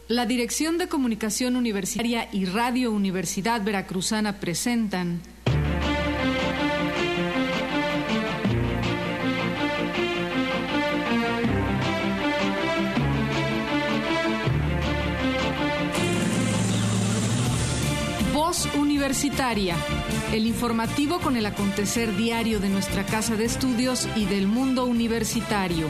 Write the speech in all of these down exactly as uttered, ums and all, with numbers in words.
La Dirección de Comunicación Universitaria y Radio Universidad Veracruzana presentan Voz Universitaria, el informativo con el acontecer diario de nuestra casa de estudios y del mundo universitario.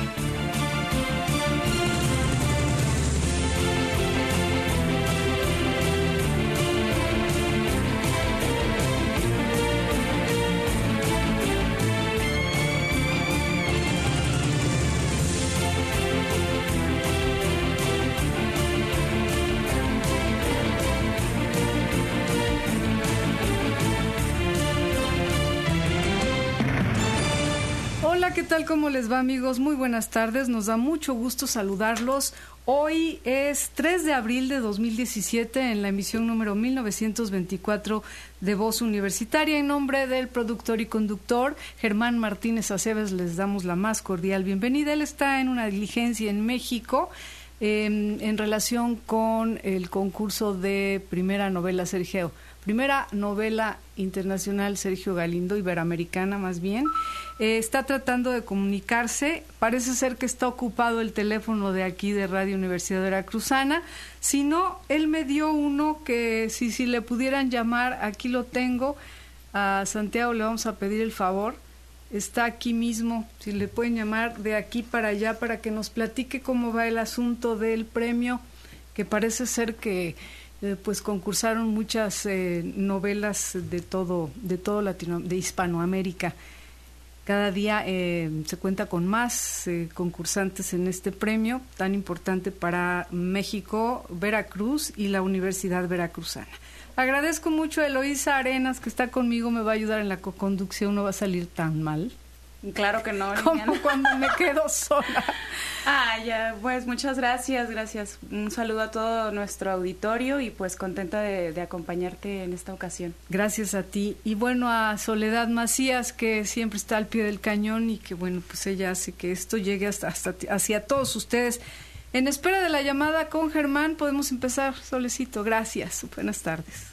¿Qué tal? ¿Cómo les va, amigos? Muy buenas tardes. Nos da mucho gusto saludarlos. Hoy es tres de abril de dos mil diecisiete en la emisión número mil novecientos veinticuatro de Voz Universitaria. En nombre del productor y conductor Germán Martínez Aceves les damos la más cordial bienvenida. Él está en una diligencia en México eh, en relación con el concurso de primera novela Sergio. Primera novela internacional Sergio Galindo, iberoamericana más bien. Eh, está tratando de comunicarse, parece ser que está ocupado el teléfono de aquí de Radio Universidad Veracruzana. Si no, él me dio uno que si, si le pudieran llamar, aquí lo tengo. A Santiago le vamos a pedir el favor, está aquí mismo, si le pueden llamar de aquí para allá para que nos platique cómo va el asunto del premio, que parece ser que Eh, pues concursaron muchas eh, novelas de todo, de todo Latino, de Hispanoamérica. Cada día eh, se cuenta con más eh, concursantes en este premio tan importante para México, Veracruz y la Universidad Veracruzana. Agradezco mucho a Eloísa Arenas, que está conmigo, me va a ayudar en la co-conducción, no va a salir tan mal. Claro que no, como cuando me quedo sola. Ah, ya, pues muchas gracias, gracias. Un saludo a todo nuestro auditorio y pues contenta de, de acompañarte en esta ocasión. Gracias a ti. Y bueno, a Soledad Macías, que siempre está al pie del cañón y que bueno, pues ella hace que esto llegue hasta, hasta hacia todos ustedes. En espera de la llamada con Germán, podemos empezar, Solecito. Gracias. Buenas tardes.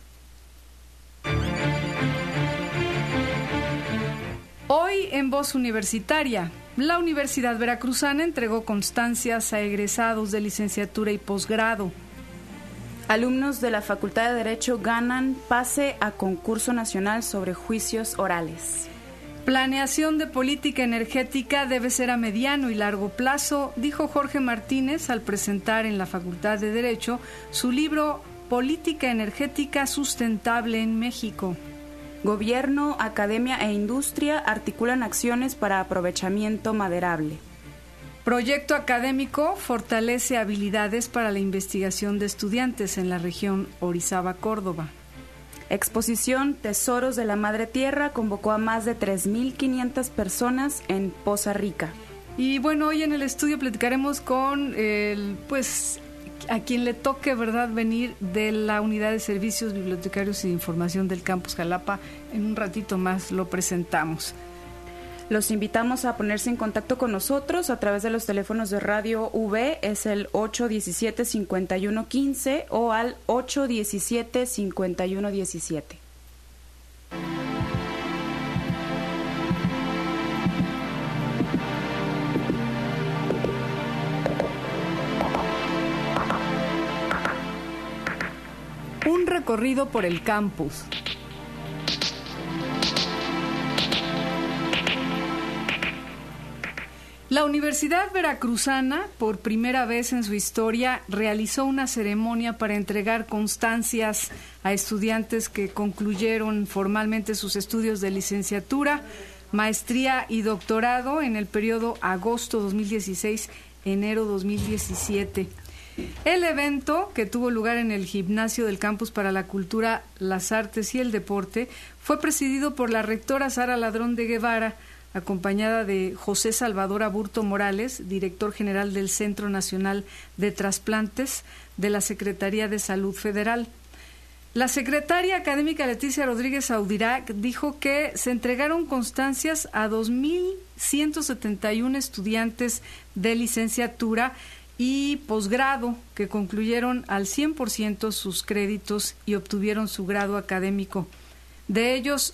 Hoy en Voz Universitaria, la Universidad Veracruzana entregó constancias a egresados de licenciatura y posgrado. Alumnos de la Facultad de Derecho ganan pase a concurso nacional sobre juicios orales. Planeación de política energética debe ser a mediano y largo plazo, dijo Jorge Martínez al presentar en la Facultad de Derecho su libro Política Energética Sustentable en México. Gobierno, academia e industria articulan acciones para aprovechamiento maderable. Proyecto académico fortalece habilidades para la investigación de estudiantes en la región Orizaba, Córdoba. Exposición Tesoros de la Madre Tierra convocó a más de tres mil quinientas personas en Poza Rica. Y bueno, hoy en el estudio platicaremos con el, pues, a quien le toque, ¿verdad?, venir de la Unidad de Servicios Bibliotecarios y de Información del Campus Jalapa. En un ratito más lo presentamos. Los invitamos a ponerse en contacto con nosotros a través de los teléfonos de Radio V, es el ocho diecisiete, cincuenta y uno quince o al ocho diecisiete, cincuenta y uno diecisiete. Un recorrido por el campus. La Universidad Veracruzana, por primera vez en su historia, realizó una ceremonia para entregar constancias a estudiantes que concluyeron formalmente sus estudios de licenciatura, maestría y doctorado en el periodo agosto dos mil dieciséis, enero dos mil diecisiete. El evento, que tuvo lugar en el gimnasio del Campus para la Cultura, las Artes y el Deporte, fue presidido por la rectora Sara Ladrón de Guevara, acompañada de José Salvador Aburto Morales, director general del Centro Nacional de Trasplantes de la Secretaría de Salud Federal. La secretaria académica Leticia Rodríguez Audirac dijo que se entregaron constancias a dos mil ciento setenta y uno estudiantes de licenciatura y posgrado que concluyeron al cien por ciento sus créditos y obtuvieron su grado académico. De ellos,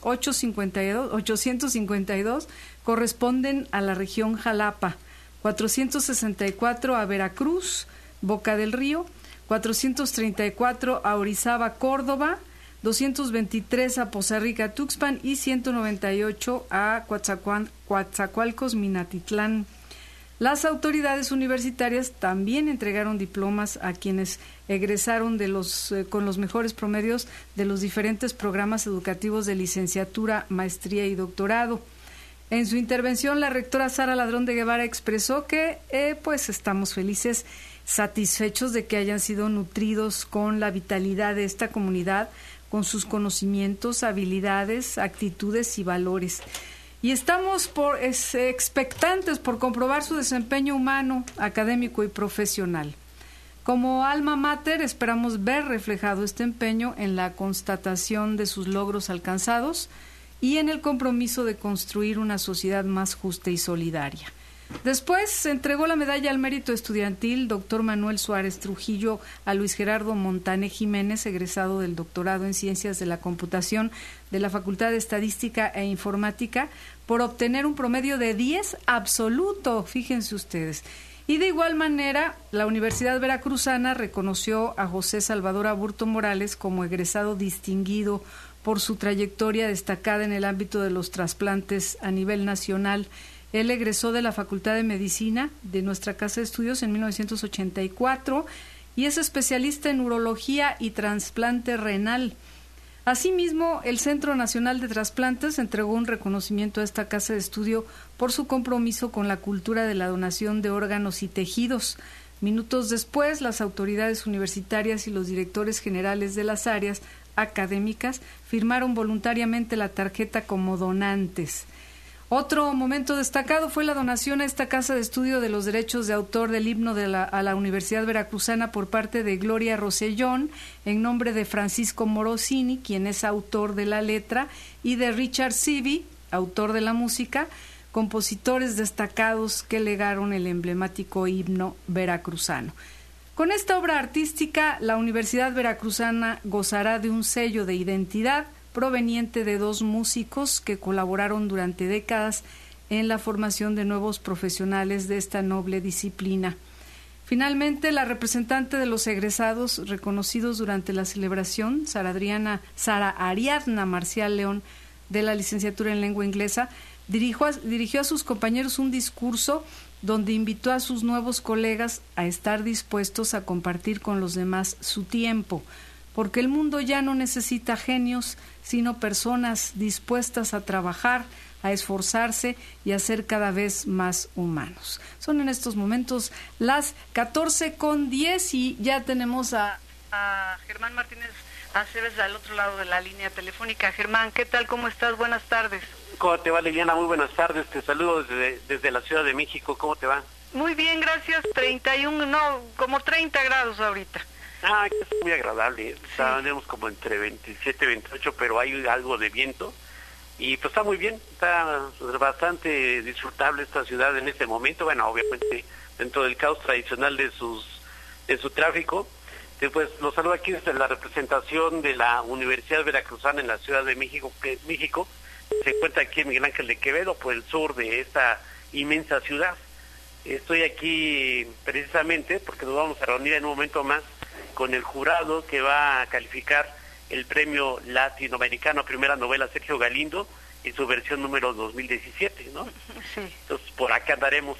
ochocientos cincuenta y dos corresponden a la región Jalapa, cuatrocientos sesenta y cuatro a Veracruz, Boca del Río, cuatrocientos treinta y cuatro a Orizaba, Córdoba, doscientos veintitrés a Poza Rica, Tuxpan y ciento noventa y ocho a Coatzacoalcos, Minatitlán. Las autoridades universitarias también entregaron diplomas a quienes egresaron de los, eh, con los mejores promedios de los diferentes programas educativos de licenciatura, maestría y doctorado. En su intervención, la rectora Sara Ladrón de Guevara expresó que eh, pues estamos felices, satisfechos de que hayan sido nutridos con la vitalidad de esta comunidad, con sus conocimientos, habilidades, actitudes y valores. Y estamos por, es, expectantes por comprobar su desempeño humano, académico y profesional. Como alma mater, esperamos ver reflejado este empeño en la constatación de sus logros alcanzados y en el compromiso de construir una sociedad más justa y solidaria. Después se entregó la medalla al mérito estudiantil doctor Manuel Suárez Trujillo a Luis Gerardo Montané Jiménez, egresado del doctorado en Ciencias de la Computación de la Facultad de Estadística e Informática, por obtener un promedio de diez absoluto, fíjense ustedes. Y de igual manera, la Universidad Veracruzana reconoció a José Salvador Aburto Morales como egresado distinguido por su trayectoria destacada en el ámbito de los trasplantes a nivel nacional. Él egresó de la Facultad de Medicina de nuestra Casa de Estudios en mil novecientos ochenta y cuatro y es especialista en urología y trasplante renal. Asimismo, el Centro Nacional de Trasplantes entregó un reconocimiento a esta casa de estudio por su compromiso con la cultura de la donación de órganos y tejidos. Minutos después, las autoridades universitarias y los directores generales de las áreas académicas firmaron voluntariamente la tarjeta como donantes. Otro momento destacado fue la donación a esta casa de estudio de los derechos de autor del himno de la, a la Universidad Veracruzana por parte de Gloria Rosellón, en nombre de Francisco Morosini, quien es autor de la letra, y de Richard Sivi, autor de la música, compositores destacados que legaron el emblemático himno veracruzano. Con esta obra artística, la Universidad Veracruzana gozará de un sello de identidad proveniente de dos músicos que colaboraron durante décadas en la formación de nuevos profesionales de esta noble disciplina. Finalmente, la representante de los egresados reconocidos durante la celebración, Sara, Adriana, Sara Ariadna Marcial León, de la licenciatura en lengua inglesa, dirigió a, dirigió a sus compañeros un discurso donde invitó a sus nuevos colegas a estar dispuestos a compartir con los demás su tiempo, porque el mundo ya no necesita genios, sino personas dispuestas a trabajar, a esforzarse y a ser cada vez más humanos. Son en estos momentos las catorce con diez y ya tenemos a, a Germán Martínez Aceves al otro lado de la línea telefónica. Germán, ¿qué tal? ¿Cómo estás? Buenas tardes. ¿Cómo te va, Liliana? Muy buenas tardes. Te saludo desde, desde la Ciudad de México. ¿Cómo te va? Muy bien, gracias. treinta y uno, no, como treinta grados ahorita. Ah, es muy agradable. Sí. Estaremos como entre veintisiete y veintiocho, pero hay algo de viento. Y pues está muy bien, está bastante disfrutable esta ciudad en este momento. Bueno, obviamente dentro del caos tradicional de sus de su tráfico. Pues los saludo aquí desde la representación de la Universidad Veracruzana en la Ciudad de México, que México se encuentra aquí en Miguel Ángel de Quevedo, por el sur de esta inmensa ciudad. Estoy aquí precisamente porque nos vamos a reunir en un momento más con el jurado que va a calificar el premio latinoamericano a primera novela Sergio Galindo en su versión número dos mil diecisiete, ¿no? Sí. Entonces por acá andaremos.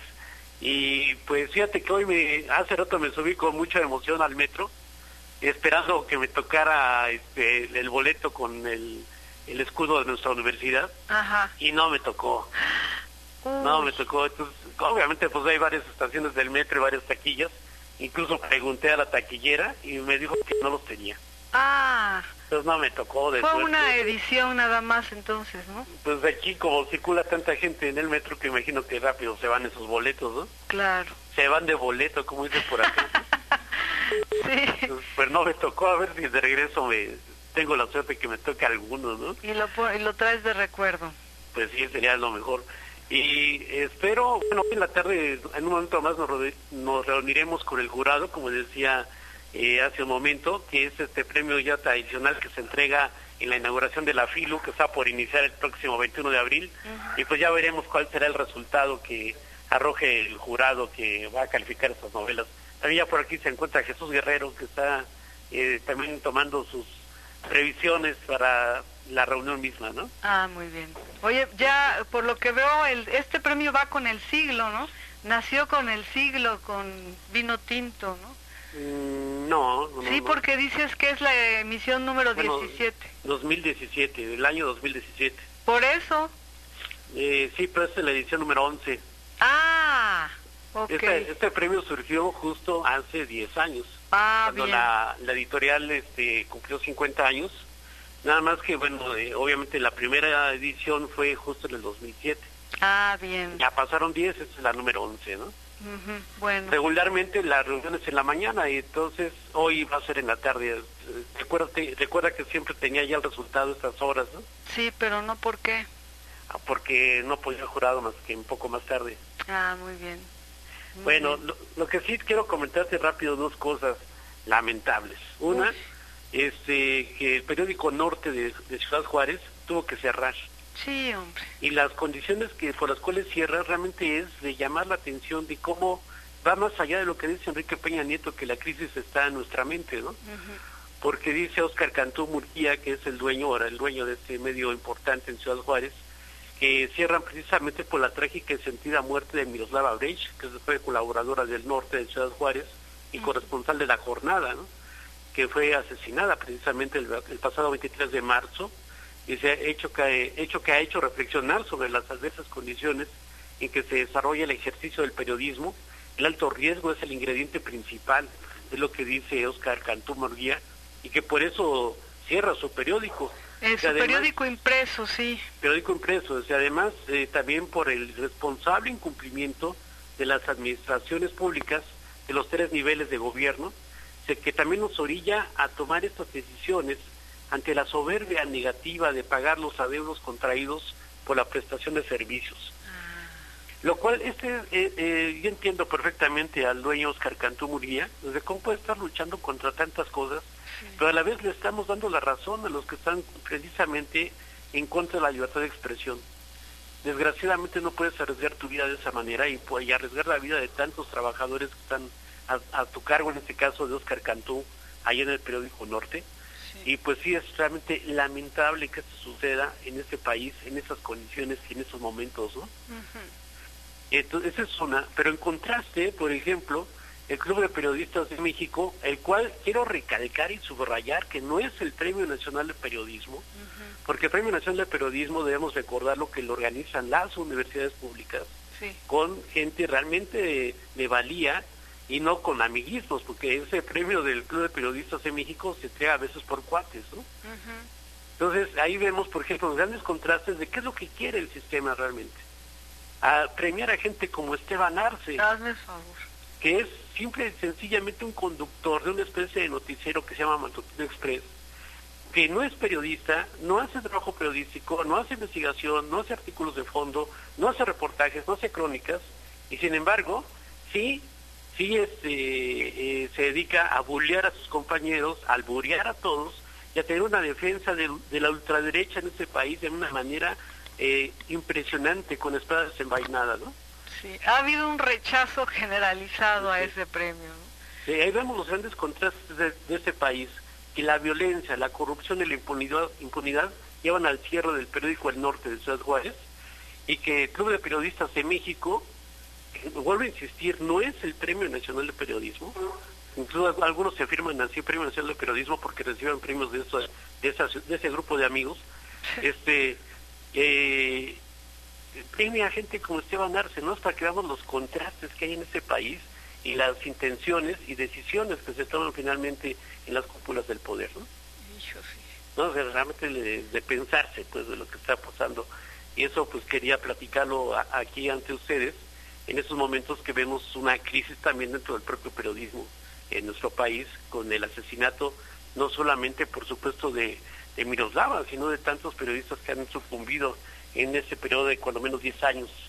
Y pues fíjate que hoy me, hace rato me subí con mucha emoción al metro, esperando que me tocara este, el boleto con el, el escudo de nuestra universidad. Ajá. Y no me tocó. Uy. No me tocó. Entonces, obviamente pues hay varias estaciones del metro y varias taquillas. Incluso pregunté a la taquillera y me dijo que no los tenía. Ah. Entonces no me tocó. De Fue suerte. Una edición nada más entonces, ¿no? Pues aquí como circula tanta gente en el metro que imagino que rápido se van esos boletos, ¿no? Claro. Se van de boleto, como dicen por acá. Sí. Entonces, pues no me tocó, a ver si de regreso me tengo la suerte que me toque alguno, ¿no? Y lo, y lo traes de recuerdo. Pues sí, sería lo mejor. Y espero, bueno, en la tarde, en un momento más nos, nos reuniremos con el jurado, como decía eh, hace un momento, que es este premio ya tradicional que se entrega en la inauguración de la FILU, que está por iniciar el próximo veintiuno de abril, uh-huh. Y pues ya veremos cuál será el resultado que arroje el jurado que va a calificar estas novelas. También ya por aquí se encuentra Jesús Guerrero, que está eh, también tomando sus previsiones para la reunión misma, ¿no? Ah, muy bien. Oye, ya por lo que veo, el, este premio va con el siglo, ¿no? Nació con el siglo, con vino tinto, ¿no? Mm, no, no. Sí, no, porque dices que es la emisión número bueno, diecisiete. dos mil diecisiete, del año dos mil diecisiete. ¿Por eso? Eh, sí, pero esta es la edición número once. Ah, ok. Este, este premio surgió justo hace diez años. Ah, cuando bien. La, la editorial este, cumplió cincuenta años. Nada más que, bueno, eh, obviamente la primera edición fue justo en el dos mil siete. Ah, bien. Ya pasaron diez, esta es la número once, ¿no? Uh-huh, bueno. Regularmente la reunión es en la mañana y entonces hoy va a ser en la tarde. Recuerda, recuerda que siempre tenía ya el resultado a estas horas, ¿no? Sí, pero no por qué. Ah, porque no podía el jurado más que un poco más tarde. Ah, muy bien. Muy bueno, bien. Lo, lo que sí quiero comentarte rápido, dos cosas lamentables. Una, Uf. este que el periódico Norte de, de Ciudad Juárez tuvo que cerrar. Sí, hombre. Y las condiciones que por las cuales cierra realmente es de llamar la atención de cómo va más allá de lo que dice Enrique Peña Nieto, que la crisis está en nuestra mente, ¿no? Uh-huh. Porque dice Óscar Cantú Murguía, que es el dueño, ahora el dueño de este medio importante en Ciudad Juárez, que cierran precisamente por la trágica y sentida muerte de Miroslava Brecht, que fue colaboradora del Norte de Ciudad Juárez y uh-huh. corresponsal de La Jornada, ¿no? Que fue asesinada precisamente el, el pasado veintitrés de marzo, y se ha hecho que, hecho que ha hecho reflexionar sobre las adversas condiciones en que se desarrolla el ejercicio del periodismo. El alto riesgo es el ingrediente principal, es lo que dice Óscar Cantú Murguía, y que por eso cierra su periódico. Eh, su además, periódico impreso, sí. Periódico impreso, o sea, además eh, también por el responsable incumplimiento de las administraciones públicas de los tres niveles de gobierno, de que también nos orilla a tomar estas decisiones ante la soberbia negativa de pagar los adeudos contraídos por la prestación de servicios. Ah. Lo cual, este eh, eh, yo entiendo perfectamente al dueño Óscar Cantú Murguía, desde cómo puede estar luchando contra tantas cosas, sí. Pero a la vez le estamos dando la razón a los que están precisamente en contra de la libertad de expresión. Desgraciadamente no puedes arriesgar tu vida de esa manera y, y arriesgar la vida de tantos trabajadores que están a, a tu cargo, en este caso de Óscar Cantú, ahí en el periódico Norte. Y pues sí, es realmente lamentable que esto suceda en este país, en esas condiciones y en esos momentos, ¿no? Uh-huh. Entonces, esa es una. Pero en contraste, por ejemplo, el Club de Periodistas de México, el cual quiero recalcar y subrayar que no es el Premio Nacional de Periodismo, uh-huh. porque el Premio Nacional de Periodismo debemos recordar lo que lo organizan las universidades públicas, sí. Con gente realmente de, de valía, y no con amiguismos, porque ese premio del Club de Periodistas en México se entrega a veces por cuates, ¿no? Uh-huh. Entonces, ahí vemos, por ejemplo, los grandes contrastes de qué es lo que quiere el sistema realmente. A premiar a gente como Esteban Arce, hazme favor, que es simple y sencillamente un conductor de una especie de noticiero que se llama Matutino Express, que no es periodista, no hace trabajo periodístico, no hace investigación, no hace artículos de fondo, no hace reportajes, no hace crónicas, y sin embargo, sí... sí este, eh, se dedica a bullear a sus compañeros, a alburear a todos y a tener una defensa de, de la ultraderecha en este país de una manera eh, impresionante, con espadas desenvainadas, ¿no? Sí, ha habido un rechazo generalizado sí. a ese premio, ¿no? Sí, ahí vemos los grandes contrastes de, de este país, que la violencia, la corrupción y la impunidad, impunidad llevan al cierre del periódico El Norte de Ciudad Juárez, y que el Club de Periodistas de México, vuelvo a insistir, no es el Premio Nacional de Periodismo. Incluso algunos se afirman así, Premio Nacional de Periodismo, porque reciben premios de eso, de, esa, de ese grupo de amigos. Este eh, premia a gente como Esteban Arce, ¿no? Es para que veamos los contrastes que hay en este país y las intenciones y decisiones que se toman finalmente en las cúpulas del poder, ¿no? Hijo, sí. No, o sea, realmente de, de pensarse, pues, de lo que está pasando. Y eso, pues, quería platicarlo a, aquí ante ustedes, en estos momentos que vemos una crisis también dentro del propio periodismo en nuestro país, con el asesinato no solamente, por supuesto, de, de Miroslava, sino de tantos periodistas que han sucumbido en ese periodo de cuando menos diez años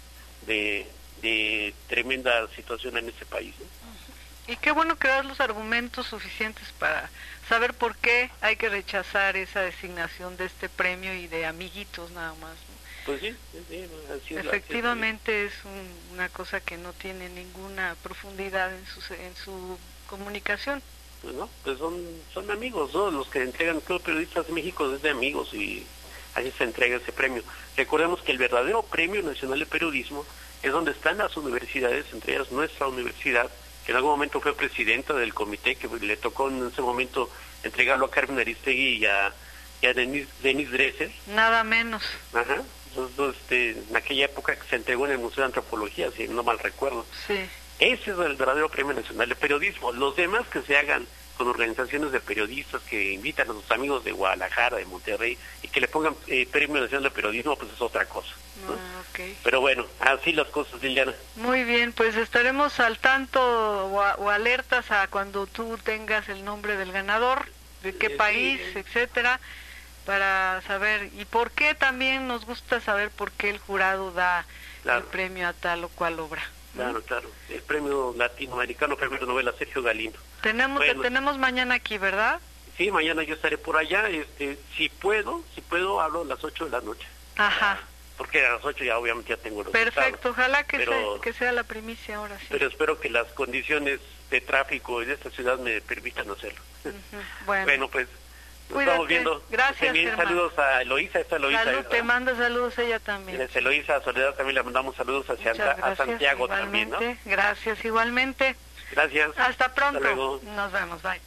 de, de tremenda situación en este país, ¿no? Y qué bueno que das los argumentos suficientes para saber por qué hay que rechazar esa designación de este premio y de amiguitos nada más, ¿no? Pues sí, sí, así es. Efectivamente es un, una cosa que no tiene ninguna profundidad en su, en su comunicación. Pues no, pues son, son amigos, ¿no? Los que entregan, Club de Periodistas de México es de amigos y así se entrega ese premio. Recordemos que el verdadero Premio Nacional de Periodismo es donde están las universidades, entre ellas nuestra universidad, que en algún momento fue presidenta del comité, que le tocó en ese momento entregarlo a Carmen Aristegui y a, y a Denise, Denise Dresser. Nada menos. Ajá, entonces, este, en aquella época que se entregó en el Museo de Antropología, si no mal recuerdo. Sí. Ese es el verdadero Premio Nacional de Periodismo. Los demás que se hagan con organizaciones de periodistas que invitan a sus amigos de Guadalajara, de Monterrey, y que le pongan eh, Premio Nacional de Periodismo, pues es otra cosa, ¿no? Ah, okay. Pero bueno, así las cosas, Liliana. Muy bien, pues estaremos al tanto o, a, o alertas a cuando tú tengas el nombre del ganador, de qué Sí, país, sí. etcétera, para saber, y por qué también nos gusta saber por qué el jurado da Claro. el premio a tal o cual obra. Claro, claro. El Premio Latinoamericano, Premio de Novela Sergio Galindo. Tenemos, Bueno. te tenemos mañana aquí, ¿verdad? Sí, mañana yo estaré por allá. Este, si puedo, si puedo, hablo a las ocho de la noche. Ajá. Porque a las ocho ya obviamente ya tengo los Perfecto, resultados. ojalá que, Pero- sea, que sea la primicia ahora sí. Pero espero que las condiciones de tráfico de esta ciudad me permitan hacerlo. Ujú. Bueno, Bueno, pues nos Cuídate. estamos viendo. Gracias, Estén bien. Germán. Saludos a Eloísa, está Eloísa. salud, ¿verdad? te manda saludos ella también. Tienes Eloísa, a Soledad también le mandamos saludos hacia Muchas a gracias, Santiago también, ¿no? igualmente. Gracias, igualmente. Gracias. Hasta pronto. Hasta luego. Nos vemos, bye.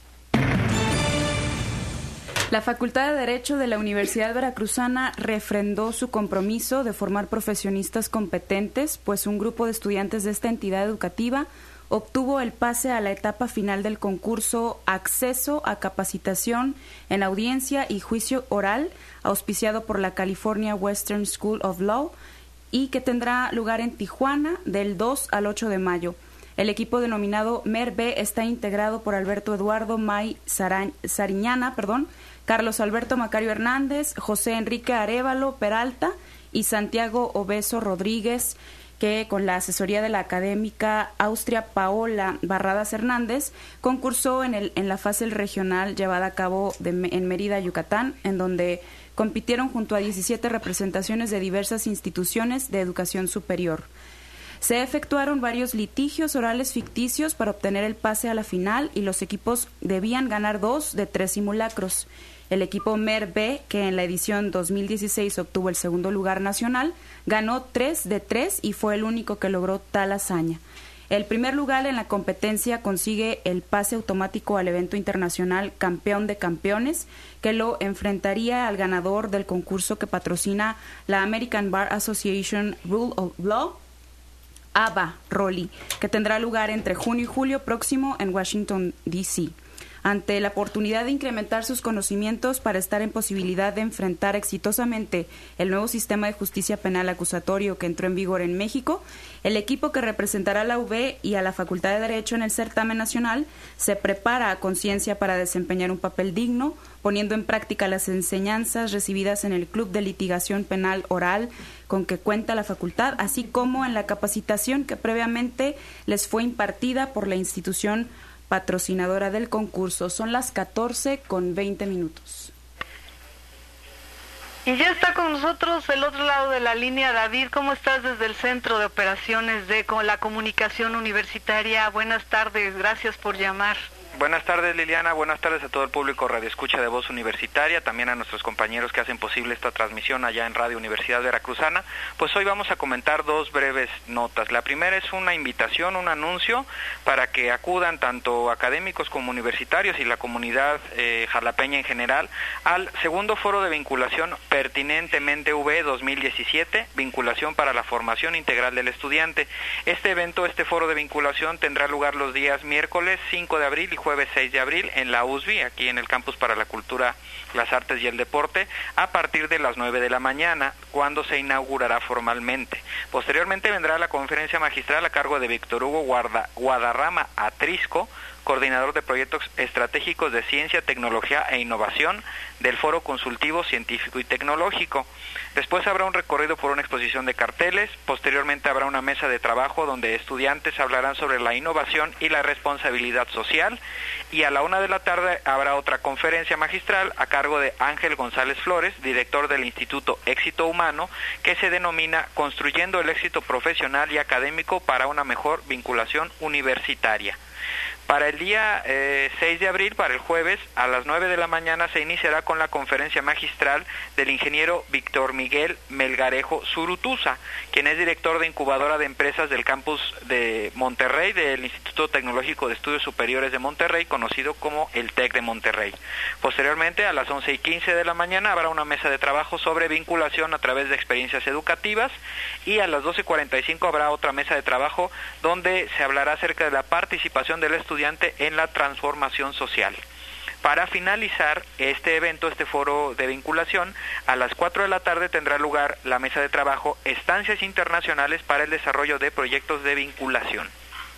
La Facultad de Derecho de la Universidad Veracruzana refrendó su compromiso de formar profesionistas competentes, pues un grupo de estudiantes de esta entidad educativa obtuvo el pase a la etapa final del concurso Acceso a Capacitación en Audiencia y Juicio Oral, auspiciado por la California Western School of Law, y que tendrá lugar en Tijuana del dos al ocho de mayo. El equipo denominado M E R B está integrado por Alberto Eduardo May Sara- Sariñana, perdón, Carlos Alberto Macario Hernández, José Enrique Arévalo Peralta y Santiago Obeso Rodríguez, que con la asesoría de la académica Austria Paola Barradas Hernández concursó en, el, en la fase regional llevada a cabo de, en Mérida, Yucatán, en donde compitieron junto a diecisiete representaciones de diversas instituciones de educación superior. Se efectuaron varios litigios orales ficticios para obtener el pase a la final y los equipos debían ganar dos de tres simulacros. El equipo M E R B, que en la edición dos mil dieciséis obtuvo el segundo lugar nacional, ganó tres de tres y fue el único que logró tal hazaña. El primer lugar en la competencia consigue el pase automático al evento internacional Campeón de Campeones, que lo enfrentaría al ganador del concurso que patrocina la American Bar Association Rule of Law, A B A, R O L I, que tendrá lugar entre junio y julio próximo en Washington, D C Ante la oportunidad de incrementar sus conocimientos para estar en posibilidad de enfrentar exitosamente el nuevo sistema de justicia penal acusatorio que entró en vigor en México, el equipo que representará a la U B y a la Facultad de Derecho en el certamen nacional se prepara a conciencia para desempeñar un papel digno, poniendo en práctica las enseñanzas recibidas en el Club de Litigación Penal Oral con que cuenta la facultad, así como en la capacitación que previamente les fue impartida por la institución patrocinadora del concurso. Son las catorce con veinte minutos. Y ya está con nosotros el otro lado de la línea, David. ¿Cómo estás desde el Centro de Operaciones de la Comunicación Universitaria? Buenas tardes, gracias por llamar. Buenas tardes, Liliana, buenas tardes a todo el público radioescucha de Voz Universitaria, también a nuestros compañeros que hacen posible esta transmisión allá en Radio Universidad Veracruzana. Pues hoy vamos a comentar dos breves notas. La primera es una invitación, un anuncio para que acudan tanto académicos como universitarios y la comunidad eh, jalapeña en general al segundo foro de vinculación Pertinentemente U V dos mil diecisiete, vinculación para la formación integral del estudiante. Este evento, este foro de vinculación tendrá lugar los días miércoles cinco de abril y jueves seis de abril en la U S B I, aquí en el Campus para la Cultura, las Artes y el Deporte, a partir de las nueve de la mañana, cuando se inaugurará formalmente. Posteriormente vendrá la conferencia magistral a cargo de Víctor Hugo Guarda, Guadarrama Atrisco, coordinador de proyectos estratégicos de ciencia, tecnología e innovación del Foro Consultivo Científico y Tecnológico. Después habrá un recorrido por una exposición de carteles, posteriormente habrá una mesa de trabajo donde estudiantes hablarán sobre la innovación y la responsabilidad social, y a la una de la tarde habrá otra conferencia magistral a cargo de Ángel González Flores, director del Instituto Éxito Humano, que se denomina Construyendo el éxito profesional y académico para una mejor vinculación universitaria. Para el día eh, seis de abril, para el jueves, a las nueve de la mañana se iniciará con la conferencia magistral del ingeniero Víctor Miguel Melgarejo Zurutuza, quien es director de incubadora de empresas del campus de Monterrey, del Instituto Tecnológico de Estudios Superiores de Monterrey, conocido como el TEC de Monterrey. Posteriormente, a las once y quince de la mañana, habrá una mesa de trabajo sobre vinculación a través de experiencias educativas, y a las doce cuarenta y cinco habrá otra mesa de trabajo donde se hablará acerca de la participación del estudiante en la transformación social. Para finalizar este evento, este foro de vinculación, a las cuatro de la tarde tendrá lugar la mesa de trabajo Estancias Internacionales para el Desarrollo de Proyectos de Vinculación.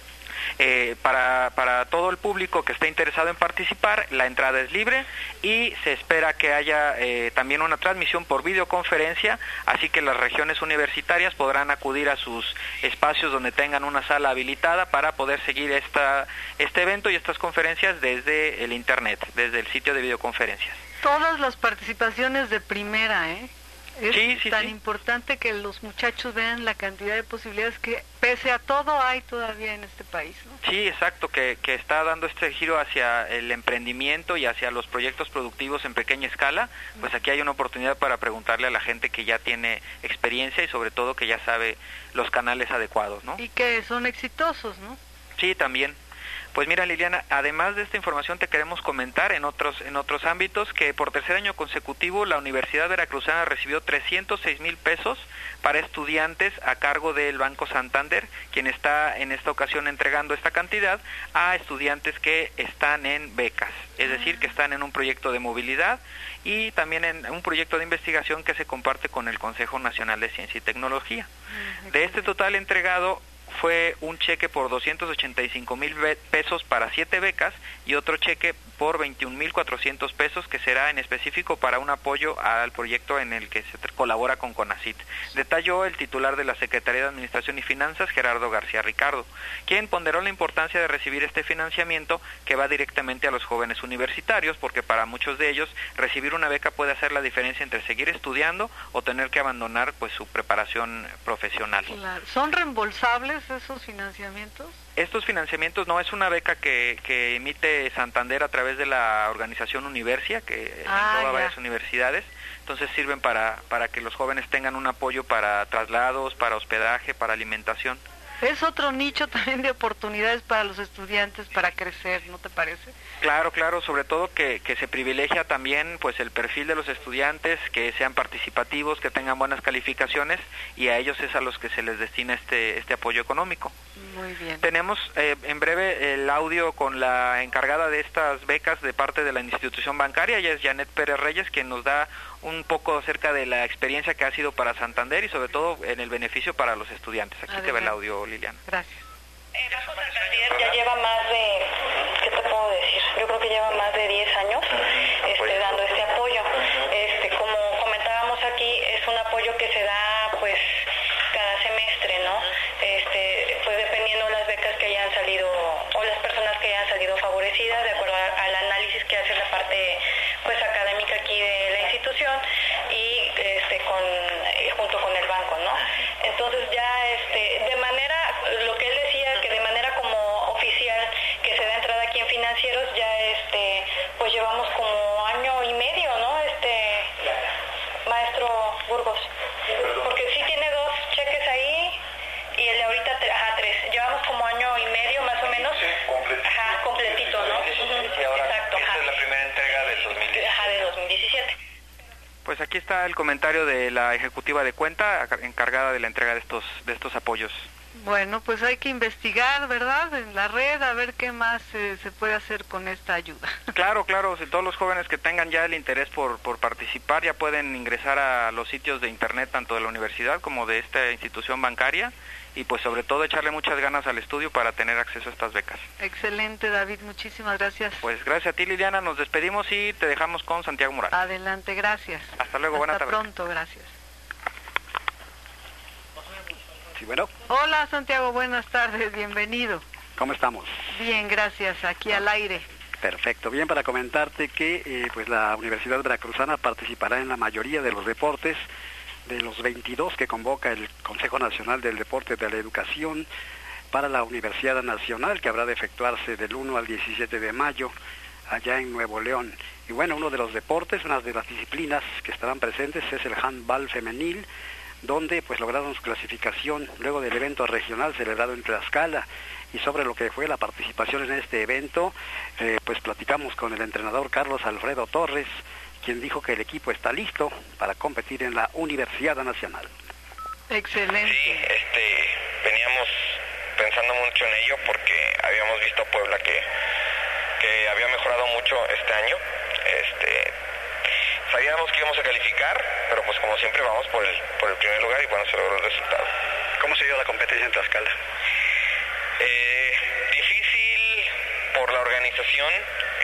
Eh, para, para todo el público que esté interesado en participar, la entrada es libre y se espera que haya eh, también una transmisión por videoconferencia, así que las regiones universitarias podrán acudir a sus espacios donde tengan una sala habilitada para poder seguir esta, este evento y estas conferencias desde el internet, desde el sitio de videoconferencias. Todas las participaciones de primera, ¿eh? Es sí, sí, tan sí. importante que los muchachos vean la cantidad de posibilidades que pese a todo hay todavía en este país, ¿no? Sí, exacto, que, que está dando este giro hacia el emprendimiento y hacia los proyectos productivos en pequeña escala. Pues aquí hay una oportunidad para preguntarle a la gente que ya tiene experiencia y sobre todo que ya sabe los canales adecuados, ¿no? Y que son exitosos, ¿no? Sí, también. Pues mira, Liliana, además de esta información te queremos comentar en otros en otros ámbitos que por tercer año consecutivo la Universidad Veracruzana recibió trescientos seis mil pesos para estudiantes a cargo del Banco Santander, quien está en esta ocasión entregando esta cantidad a estudiantes que están en becas, es decir, que están en un proyecto de movilidad y también en un proyecto de investigación que se comparte con el Consejo Nacional de Ciencia y Tecnología. De este total entregado, fue un cheque por doscientos ochenta y cinco mil pesos para siete becas y otro cheque por veintiún mil cuatrocientos pesos que será en específico para un apoyo al proyecto en el que se colabora con CONACYT. Detalló el titular de la Secretaría de Administración y Finanzas, Gerardo García Ricardo, quien ponderó la importancia de recibir este financiamiento que va directamente a los jóvenes universitarios, porque para muchos de ellos recibir una beca puede hacer la diferencia entre seguir estudiando o tener que abandonar pues su preparación profesional. Claro. ¿Son reembolsables esos financiamientos? Estos financiamientos no, es una beca que, que emite Santander a través de la organización Universia, que ah, engloba ya. varias universidades, entonces sirven para, para que los jóvenes tengan un apoyo para traslados, para hospedaje, para alimentación. Es otro nicho también de oportunidades para los estudiantes para crecer, ¿no te parece? Claro, claro, sobre todo que, que se privilegia también pues el perfil de los estudiantes, que sean participativos, que tengan buenas calificaciones y a ellos es a los que se les destina este, este apoyo económico. Muy bien. Tenemos eh, en breve el audio con la encargada de estas becas de parte de la institución bancaria, ella es Janet Pérez Reyes, quien nos da un poco acerca de la experiencia que ha sido para Santander y sobre todo en el beneficio para los estudiantes. Aquí Adelante. Te va el audio, Liliana. Gracias. El Banco Santander ya lleva más de, ¿qué te puedo decir? Yo creo que lleva más de diez años este, dando este apoyo. Este, como comentábamos aquí, es un apoyo que se da pues cada semestre, ¿no? Este, pues dependiendo de las becas que hayan salido o las personas que hayan salido favorecidas, de acuerdo al análisis que hace la parte pues académica aquí de la institución y este con eh, junto con el banco, ¿no? Entonces ya este de manera, lo que él decía, que de manera como oficial que se da entrada aquí en financieros, ya este pues llevamos como año y medio, ¿no? Este maestro Burgos, porque sí tiene dos cheques ahí y el de ahorita ajá, tres, llevamos como año y medio más o menos, sí, completito. Ajá, completito, ¿no? Y ahora exacto, esta ajá. es la primera entrega del dos mil diecisiete. Ajá, de dos mil diecisiete. Pues aquí está el comentario de la ejecutiva de cuenta encargada de la entrega de estos de estos apoyos. Bueno, pues hay que investigar, ¿verdad? En la red, a ver qué más eh, se puede hacer con esta ayuda. Claro, claro, si todos los jóvenes que tengan ya el interés por, por participar ya pueden ingresar a los sitios de internet tanto de la universidad como de esta institución bancaria y pues sobre todo echarle muchas ganas al estudio para tener acceso a estas becas. Excelente, David, muchísimas gracias. Pues gracias a ti, Liliana, nos despedimos y te dejamos con Santiago Morales. Adelante, gracias. Hasta luego, buenas tardes. Hasta pronto, gracias. Sí, bueno. Hola, Santiago, buenas tardes, bienvenido. ¿Cómo estamos? Bien, gracias, aquí al aire. Perfecto, bien, para comentarte que eh, pues la Universidad Veracruzana participará en la mayoría de los deportes, de los veintidós que convoca el Consejo Nacional del Deporte de la Educación para la Universidad Nacional, que habrá de efectuarse del uno al diecisiete de mayo, allá en Nuevo León. Y bueno, uno de los deportes, una de las disciplinas que estarán presentes es el handball femenil, donde pues lograron su clasificación luego del evento regional celebrado en Tlaxcala. Y sobre lo que fue la participación en este evento, eh, pues platicamos con el entrenador Carlos Alfredo Torres, quien dijo que el equipo está listo para competir en la Universidad Nacional. Excelente. Sí, este, veníamos pensando mucho en ello porque habíamos visto a Puebla que, que había mejorado mucho este año. Este, sabíamos que íbamos a calificar, pero pues como siempre vamos por el, por el primer lugar y bueno, se logró el resultado. ¿Cómo se dio la competencia en Tlaxcala? Eh, difícil por la organización,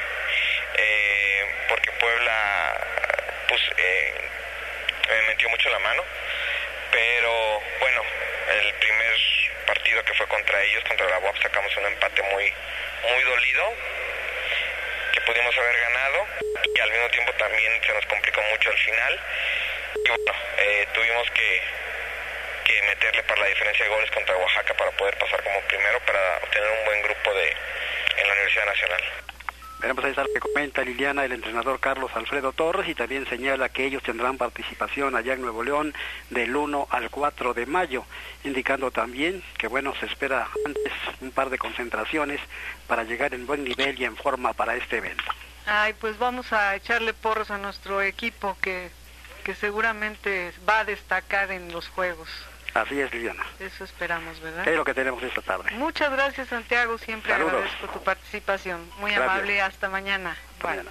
eh, porque Puebla pues eh, me metió mucho la mano, pero bueno, el primer partido que fue contra ellos, contra la U A P, sacamos un empate muy, muy dolido, que pudimos haber ganado, y al mismo tiempo también se nos complicó mucho al final, y bueno, eh, tuvimos que, que meterle para la diferencia de goles contra Oaxaca para poder pasar como primero, para obtener un buen grupo de en la Universidad Nacional. Bueno, pues ahí está lo que comenta Liliana, el entrenador Carlos Alfredo Torres, y también señala que ellos tendrán participación allá en Nuevo León del uno al cuatro de mayo, indicando también que bueno, se espera antes un par de concentraciones para llegar en buen nivel y en forma para este evento. Ay, pues vamos a echarle porros a nuestro equipo que, que seguramente va a destacar en los juegos. Así es, Liliana. Eso esperamos, ¿verdad? Es lo que tenemos esta tarde. Muchas gracias, Santiago. Siempre Saludos. agradezco tu participación. Muy Gracias. amable. Hasta mañana. Hasta mañana.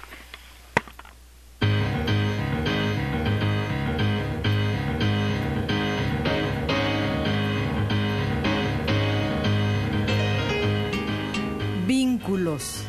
Vínculos.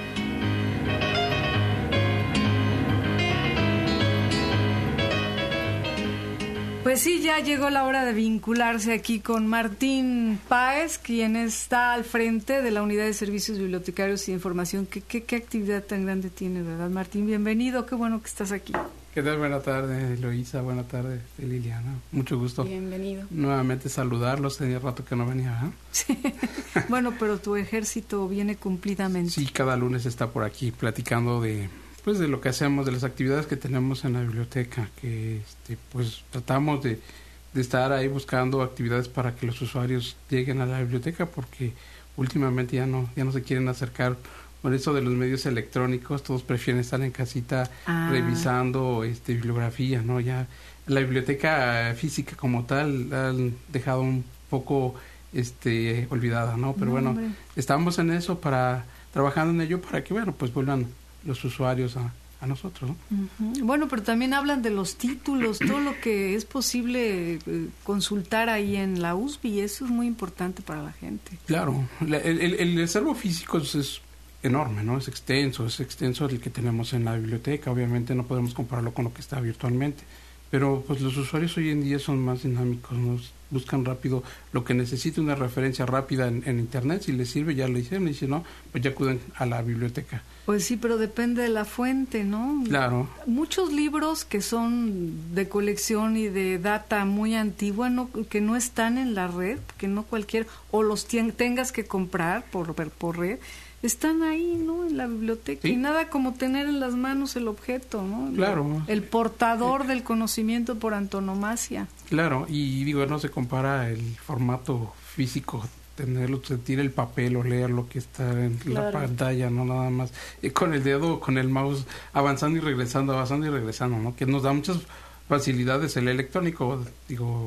Pues sí, ya llegó la hora de vincularse aquí con Martín Páez, quien está al frente de la Unidad de Servicios Bibliotecarios y de Información. ¿Qué, qué, qué actividad tan grande tiene, verdad, Martín? Bienvenido, qué bueno que estás aquí. ¿Qué tal? Buenas tardes, Eloísa. Buenas tardes, Liliana. Mucho gusto. Bienvenido. Nuevamente saludarlos. Tenía rato que no venía, ¿eh? Sí. Bueno, pero tu ejército viene cumplidamente. Sí, cada lunes está por aquí platicando de pues de lo que hacemos, de las actividades que tenemos en la biblioteca, que este, pues tratamos de, de estar ahí buscando actividades para que los usuarios lleguen a la biblioteca, porque últimamente ya no ya no se quieren acercar. Por eso de los medios electrónicos, todos prefieren estar en casita ah. revisando este bibliografía, ¿no? Ya la biblioteca física como tal han dejado un poco este olvidada, ¿no? Pero no, bueno, hombre. Estamos en eso, para trabajando en ello para que, bueno, pues vuelvan los usuarios a, a nosotros, ¿no? Uh-huh. Bueno, pero también hablan de los títulos, todo lo que es posible eh, consultar ahí en la U S B, y eso es muy importante para la gente. Claro, la, el, el, el acervo físico es, es enorme, ¿no? Es extenso, es extenso el que tenemos en la biblioteca. Obviamente no podemos compararlo con lo que está virtualmente, pero pues los usuarios hoy en día son más dinámicos, ¿no? Buscan rápido lo que necesita, una referencia rápida en, en internet. Si les sirve, ya lo hicieron, y si no, pues ya acuden a la biblioteca. Pues sí, pero depende de la fuente, ¿no? Claro. Muchos libros que son de colección y de data muy antigua, no, que no están en la red, que no cualquier, o los tien, tengas que comprar por, por red, están ahí, ¿no? En la biblioteca. ¿Sí? Y nada como tener en las manos el objeto, ¿no? Claro. El portador del conocimiento por antonomasia. Claro, y digo, no se compara el formato físico, tenerlo, sentir el papel o leer lo que está en claro. la pantalla, no nada más y con el dedo, con el mouse, avanzando y regresando, avanzando y regresando, ¿no? Que nos da muchas facilidades el electrónico. Digo,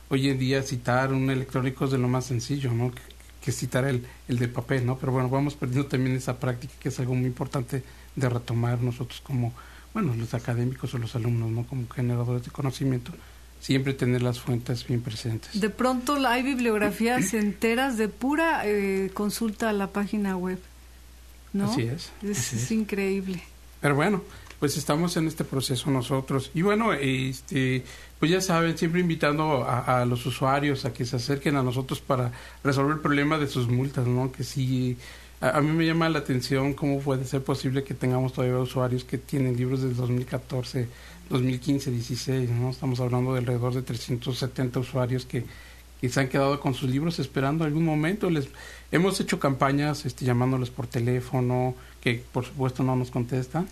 hoy en día citar un electrónico es de lo más sencillo, ¿no? Que, que citar el, el de papel, ¿no? Pero bueno, vamos perdiendo también esa práctica, que es algo muy importante de retomar nosotros como, bueno, los académicos o los alumnos, ¿no? Como generadores de conocimiento, siempre tener las fuentes bien presentes. De pronto hay bibliografías enteras de pura eh, consulta a la página web, ¿no? Así es. Es, así es es. increíble. Pero bueno, pues estamos en este proceso nosotros. Y bueno, este, pues ya saben, siempre invitando a, a los usuarios a que se acerquen a nosotros para resolver el problema de sus multas, ¿no? Que sí, a, a mí me llama la atención cómo puede ser posible que tengamos todavía usuarios que tienen libros del dos mil catorce, dos mil quince, dieciséis, ¿no? Estamos hablando de alrededor de trescientos setenta usuarios que, que se han quedado con sus libros esperando algún momento. Les hemos hecho campañas este, llamándoles por teléfono, que por supuesto no nos contestan,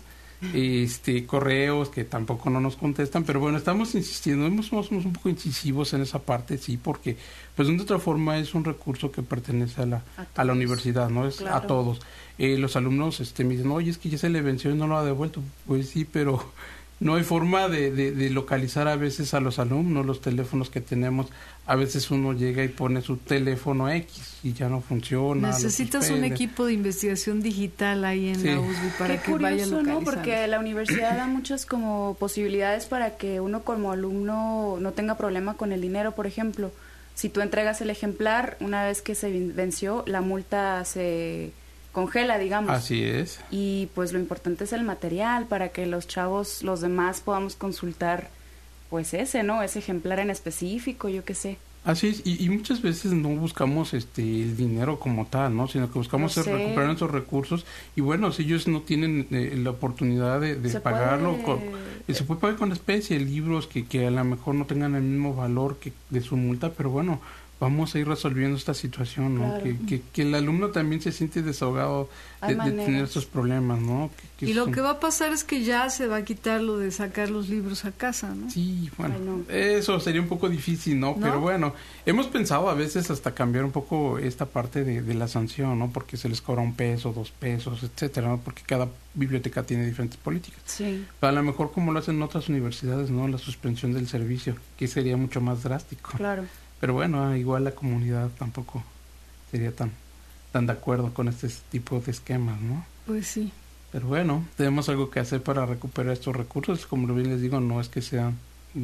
este correos que tampoco no nos contestan, pero bueno, estamos insistiendo, hemos, somos un poco incisivos en esa parte, sí, porque pues de otra forma es un recurso que pertenece a la a, a la universidad, no es claro. a todos. Eh, los alumnos este me dicen, oye, es que ya se le venció y no lo ha devuelto. Pues sí, pero no hay forma de, de, de localizar a veces a los alumnos, los teléfonos que tenemos. A veces uno llega y pone su teléfono X y ya no funciona. Necesitas un equipo de investigación digital ahí en sí. la U S B para Qué que curioso, vaya localizando. ¿no? Porque la universidad da muchas como posibilidades para que uno como alumno no tenga problema con el dinero. Por ejemplo, si tú entregas el ejemplar, una vez que se venció, la multa se congela, digamos. Así es. Y pues lo importante es el material para que los chavos, los demás, podamos consultar pues ese, ¿no? Ese ejemplar en específico, yo qué sé. Así es, y, y muchas veces no buscamos este el dinero como tal, ¿no? Sino que buscamos No hacer, sé. recuperar esos recursos. Y bueno, si ellos no tienen eh, la oportunidad de, de Se pagarlo, puede- con, eh, se puede pagar con especie, libros que, que a lo mejor no tengan el mismo valor que de su multa, pero bueno, vamos a ir resolviendo esta situación, ¿no? Claro. Que, que, que el alumno también se siente desahogado Hay de, de tener maneras. estos problemas, ¿no? Que- que Y lo son- que va a pasar es que ya se va a quitar lo de sacar los libros a casa, ¿no? Sí, bueno, Ay, no. eso sería un poco difícil, ¿no? ¿No? Pero bueno, hemos pensado a veces hasta cambiar un poco esta parte de, de la sanción, ¿no? Porque se les cobra un peso, dos pesos, etcétera, ¿no? Porque cada biblioteca tiene diferentes políticas. Sí. Pero a lo mejor como lo hacen otras universidades, ¿no? La suspensión del servicio, que sería mucho más drástico. Claro. Pero bueno, igual la comunidad tampoco sería tan, tan de acuerdo con este tipo de esquemas, ¿no? Pues sí. Pero bueno, tenemos algo que hacer para recuperar estos recursos. Como bien les digo, no es que sean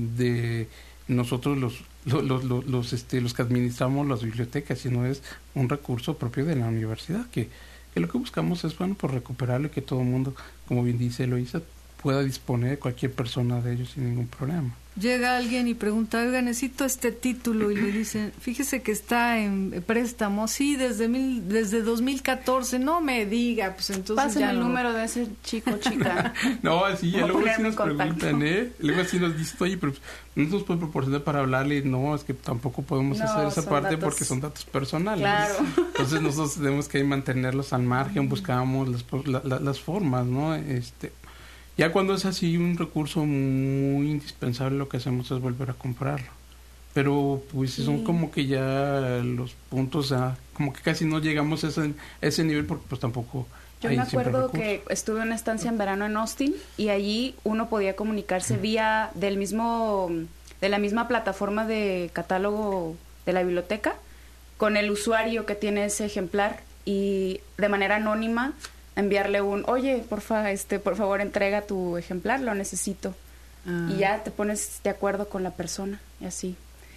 de nosotros los los, los, los, los, este, los que administramos las bibliotecas, sino es un recurso propio de la universidad, que, que lo que buscamos es, bueno, pues recuperarlo y que todo el mundo, como bien dice Eloisa, pueda disponer de cualquier persona de ellos sin ningún problema. Llega alguien y pregunta, oiga, necesito este título, y le dicen, fíjese que está en préstamo, sí, desde mil, desde dos mil catorce, no me diga, pues entonces Pasen ya el no. número de ese chico, chica. No, sí, Voy a luego sí ponerme nos en contacto. preguntan, ¿eh? Luego sí nos dicen, oye, pero no nos puede proporcionar para hablarle. No, es que tampoco podemos No, hacer esa son parte datos- porque son datos personales. Claro. Entonces nosotros tenemos que mantenerlos al margen, buscamos las, la- la- las formas, ¿no? Este, ya cuando es así un recurso muy indispensable, lo que hacemos es volver a comprarlo. Pero pues son Sí. como que ya los puntos, ah, como que casi no llegamos a ese, a ese nivel porque pues tampoco Yo hay me siempre acuerdo recursos. que estuve en una estancia en verano en Austin y allí uno podía comunicarse vía del mismo, de la misma plataforma de catálogo de la biblioteca con el usuario que tiene ese ejemplar y de manera anónima enviarle un, oye, porfa, este, por favor entrega tu ejemplar, lo necesito. Ah. Y ya te pones de acuerdo con la persona y así.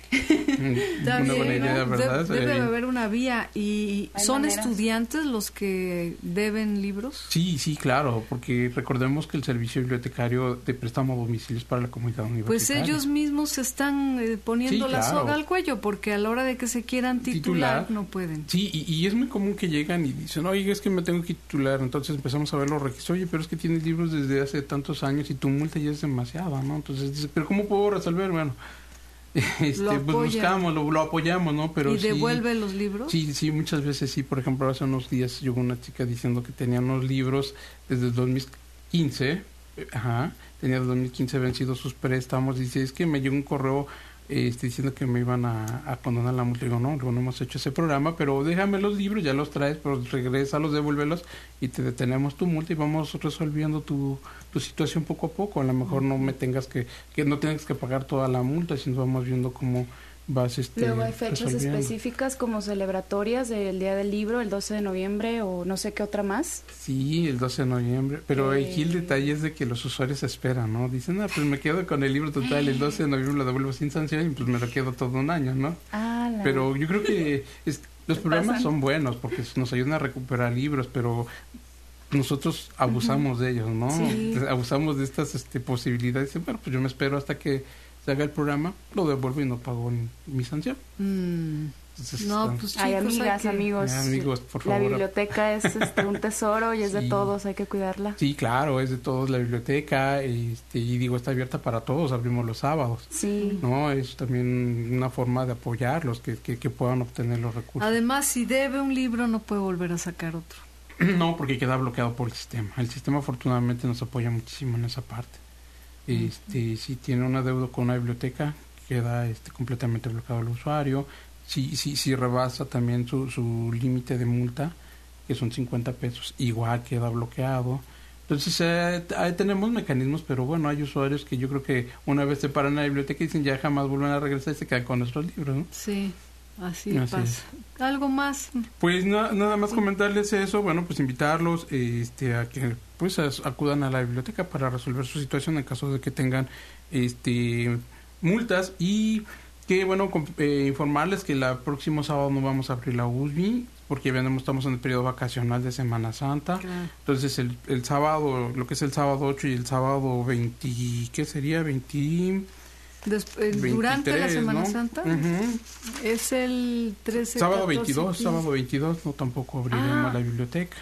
Está Una bien, buena idea, ¿no? ¿verdad? De- Sería debe bien. haber una vía. ¿Y Hay son maneras. estudiantes los que deben libros? Sí, sí, claro, porque recordemos que el servicio bibliotecario de préstamo a domicilios para la comunidad universitaria. Pues ellos mismos se están eh, poniendo Sí, la claro. soga al cuello, porque a la hora de que se quieran titular, Titular. no pueden. Sí, y, y es muy común que llegan y dicen, oye, es que me tengo que titular. Entonces empezamos a ver los registros. Oye, pero es que tienes libros desde hace tantos años y tu multa ya es demasiada, ¿no? Entonces dices, ¿pero cómo puedo resolver? Bueno, este, Lo pues apoyan. buscamos, lo, lo apoyamos, ¿no? Pero ¿Y sí, devuelve los libros? Sí, sí, muchas veces sí. Por ejemplo, hace unos días llegó una chica diciendo que tenía unos libros desde el dos mil quince, eh, ajá, tenía el dos mil quince vencidos sus préstamos. Dice, es que me llegó un correo este, diciendo que me iban a, a condonar la multa. Digo, no, no hemos hecho ese programa, pero déjame los libros, ya los traes, pero regresa, los devuélvelos y te detenemos tu multa y vamos resolviendo tu, tu situación poco a poco. A lo mejor no me tengas que, que no tengas que pagar toda la multa, sino vamos viendo cómo vas este, Luego hay fechas resolviendo. específicas como celebratorias del Día del Libro, el doce de noviembre o no sé qué otra más. Sí, el doce de noviembre, pero Eh. aquí el detalle es de que los usuarios esperan, ¿no? Dicen, ah, pues me quedo con el libro total, el doce de noviembre lo devuelvo sin sanción y pues me lo quedo todo un año, ¿no? Ah, la... Pero yo creo que es, los programas pasan? son buenos porque nos ayudan a recuperar libros, pero nosotros abusamos uh-huh. de ellos, ¿no? Sí. Abusamos de estas este, posibilidades. Bueno, pues yo me espero hasta que se haga el programa, lo devuelvo y no pago mi sanción. Mm. Entonces, no, pues chicos, hay amigas, hay que... amigos. Ay, amigos, por favor. La biblioteca es este, un tesoro y es sí. de todos, hay que cuidarla. Sí, claro, es de todos la biblioteca este, y digo, está abierta para todos, abrimos los sábados. Sí. No, es también una forma de apoyarlos, que, que, que puedan obtener los recursos. Además, si debe un libro, no puede volver a sacar otro. No, porque queda bloqueado por el sistema. El sistema afortunadamente nos apoya muchísimo en esa parte. Este, uh-huh. Si tiene una deuda con una biblioteca, queda este, completamente bloqueado el usuario. Si, si, si rebasa también su, su límite de multa, que son cincuenta pesos, igual queda bloqueado. Entonces, eh, ahí tenemos mecanismos, pero bueno, hay usuarios que yo creo que una vez se paran en la biblioteca y dicen ya jamás vuelven a regresar y se quedan con nuestros libros, ¿no? Sí, así, así pasa. Es. ¿Algo más? Pues na, nada más comentarles eso, bueno, pues invitarlos este, a que pues acudan a la biblioteca para resolver su situación en caso de que tengan este multas y que bueno, eh, informarles que el próximo sábado no vamos a abrir la U S B I porque ya estamos en el periodo vacacional de Semana Santa. Claro. Entonces el, el sábado, lo que es el sábado ocho y el sábado veinte, ¿qué sería? veinte... Desp eh, durante la Semana ¿no? Santa Uh-huh. es el trece, sábado catorce, veintidós, quince. sábado veintidós no tampoco abriremos ah. la biblioteca.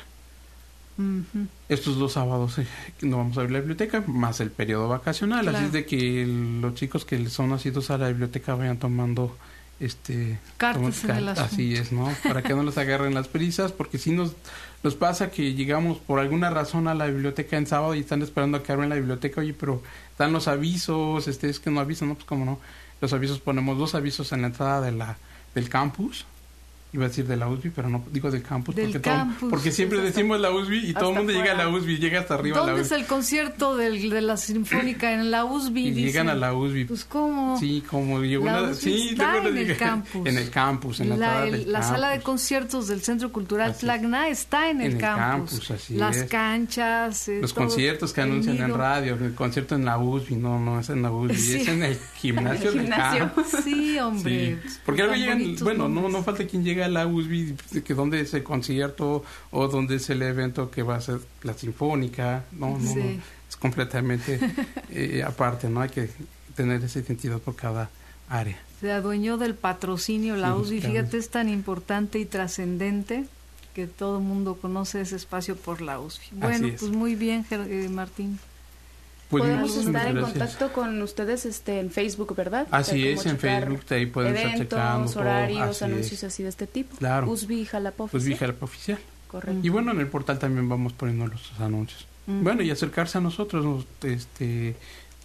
Uh-huh. Estos dos sábados eh, no vamos a abrir la biblioteca, más el periodo vacacional, claro. así es de que el, los chicos que son nacidos a la biblioteca vayan tomando este cartas en el asunto. Así es, ¿no? Para que no los agarren las prisas, porque si nos nos pasa que llegamos por alguna razón a la biblioteca en sábado y están esperando a que abran la biblioteca, oye, pero están los avisos, este es que no avisan, no, pues cómo no, los avisos, ponemos dos avisos en la entrada de la del campus, iba a decir de la U S B I, pero no digo del campus, del porque, campus, todo, porque siempre decimos la U S B I y todo el mundo fuera. llega a la U S B I, llega hasta arriba. ¿Dónde la U S B I. es el concierto del, de la Sinfónica? En la U S B I. Y dicen. llegan a la U S B I. Pues cómo. Sí, como llegó la una... U S B I sí, está luego en les el dije, campus. En el campus, en la, la, entrada el, del la campus. sala de conciertos del Centro Cultural Así Tlacna está en el, en el campus. campus, así Las es. canchas. Eh, Los todo, conciertos que anuncian en radio, el concierto en la U S B I, no, no es en la U S B I, Sí. es en el gimnasio El del gimnasio. campus. Sí, hombre. Sí. Porque luego Tan llegan, bonitos bueno, no, nombres. no falta quien llega a la U S B I, que dónde es el concierto o dónde es el evento que va a ser la sinfónica, no, no, Sí. no, es completamente eh, aparte, ¿no? Hay que tener esa identidad por cada área. Se adueñó del patrocinio la Sí, U S B I. claro. Fíjate, es tan importante y trascendente que todo el mundo conoce ese espacio por la U S B I. Bueno, es. pues muy bien, Ger- eh, Martín. Pues Podemos muchísimas estar en gracias. contacto con ustedes este en Facebook, ¿verdad? Así O sea, es, como en checar Facebook ahí pueden estar eventos, checando todo, horarios, así anuncios es. así de este tipo. Claro. U S B I Jalapa Pues Oficial. Jalapa Oficial. Correcto. Y bueno, en el portal también vamos poniendo los anuncios. Ujú. Bueno, y acercarse a nosotros, este,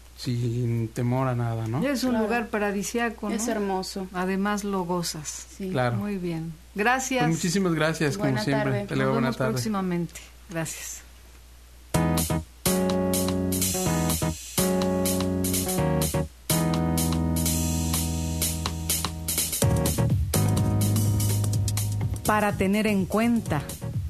sin temor a nada, ¿no? Es un Claro. lugar paradisiaco, ¿no? Es hermoso. Además lo gozas. Sí. Claro. Muy bien. Gracias. Pues muchísimas gracias, como Buena siempre. tarde. Hasta Nos luego, buena vemos tarde. próximamente. Gracias. Para tener en cuenta.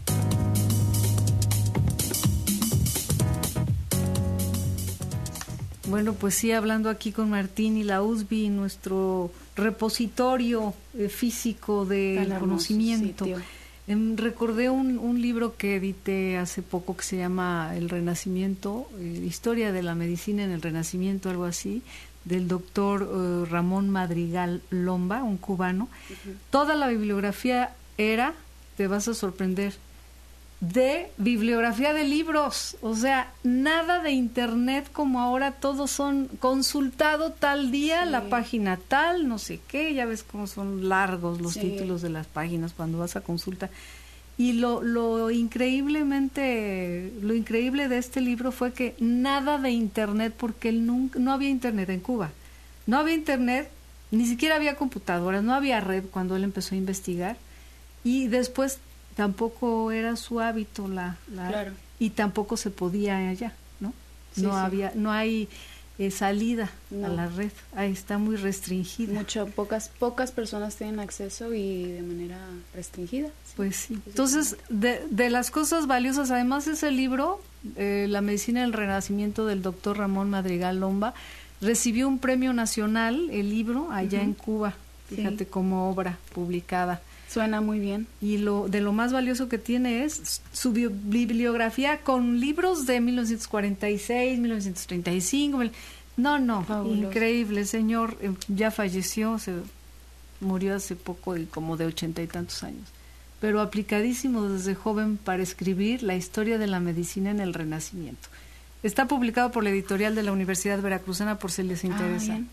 Bueno, pues sí, hablando aquí con Martín y la U S B I, nuestro repositorio eh, físico del Tan hermoso conocimiento. sitio. Em, recordé un, un libro que edité hace poco que se llama El Renacimiento, eh, Historia de la Medicina en el Renacimiento, algo así, del doctor eh, Ramón Madrigal Lomba, un cubano. Ujú. Toda la bibliografía era, te vas a sorprender, de bibliografía de libros, o sea, nada de internet como ahora, todos son consultado tal día, Sí. la página tal, no sé qué, ya ves cómo son largos los Sí. títulos de las páginas cuando vas a consulta. Y lo, lo increíblemente, lo increíble de este libro fue que nada de internet, porque él nunca, no había internet en Cuba, no había internet, ni siquiera había computadoras, no había red cuando él empezó a investigar, y después tampoco era su hábito la, la Claro. y tampoco se podía allá, ¿no? Sí, no sí. había, no hay eh, salida no. a la red, ahí está muy restringida. Mucho, pocas, pocas personas tienen acceso y de manera restringida. Sí. Pues sí. Entonces, de, de las cosas valiosas, además ese libro, eh, La medicina del renacimiento del doctor Ramón Madrigal Lomba, recibió un premio nacional, el libro, allá uh-huh. en Cuba, fíjate, sí. como obra publicada. Suena muy bien. Y lo de lo más valioso que tiene es su bibliografía con libros de mil novecientos cuarenta y seis, mil novecientos treinta y cinco. No, no, fabuloso. Increíble, señor. Ya falleció, se murió hace poco, de, como de ochenta y tantos años. Pero aplicadísimo desde joven para escribir la historia de la medicina en el Renacimiento. Está publicado por la editorial de la Universidad Veracruzana, por si les interesa. Ah,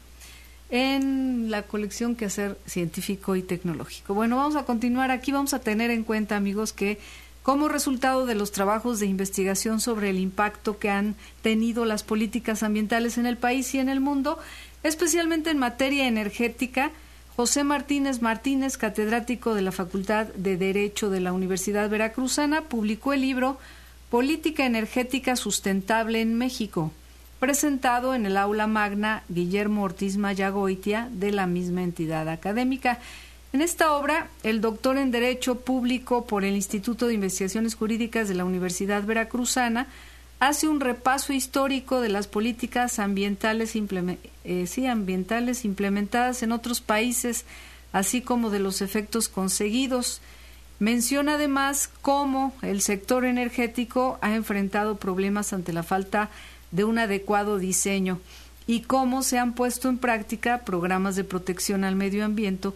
en la colección Quehacer Científico y Tecnológico. Bueno, vamos a continuar aquí. Vamos a tener en cuenta, amigos, que como resultado de los trabajos de investigación sobre el impacto que han tenido las políticas ambientales en el país y en el mundo, especialmente en materia energética, José Martínez Martínez, catedrático de la Facultad de Derecho de la Universidad Veracruzana, publicó el libro Política Energética Sustentable en México, presentado en el aula magna Guillermo Ortiz Mayagoitia de la misma entidad académica. En esta obra, el doctor en Derecho Público por el Instituto de Investigaciones Jurídicas de la Universidad Veracruzana hace un repaso histórico de las políticas ambientales, implement- eh, sí, ambientales implementadas en otros países, así como de los efectos conseguidos. Menciona además cómo el sector energético ha enfrentado problemas ante la falta de un adecuado diseño y cómo se han puesto en práctica programas de protección al medio ambiente,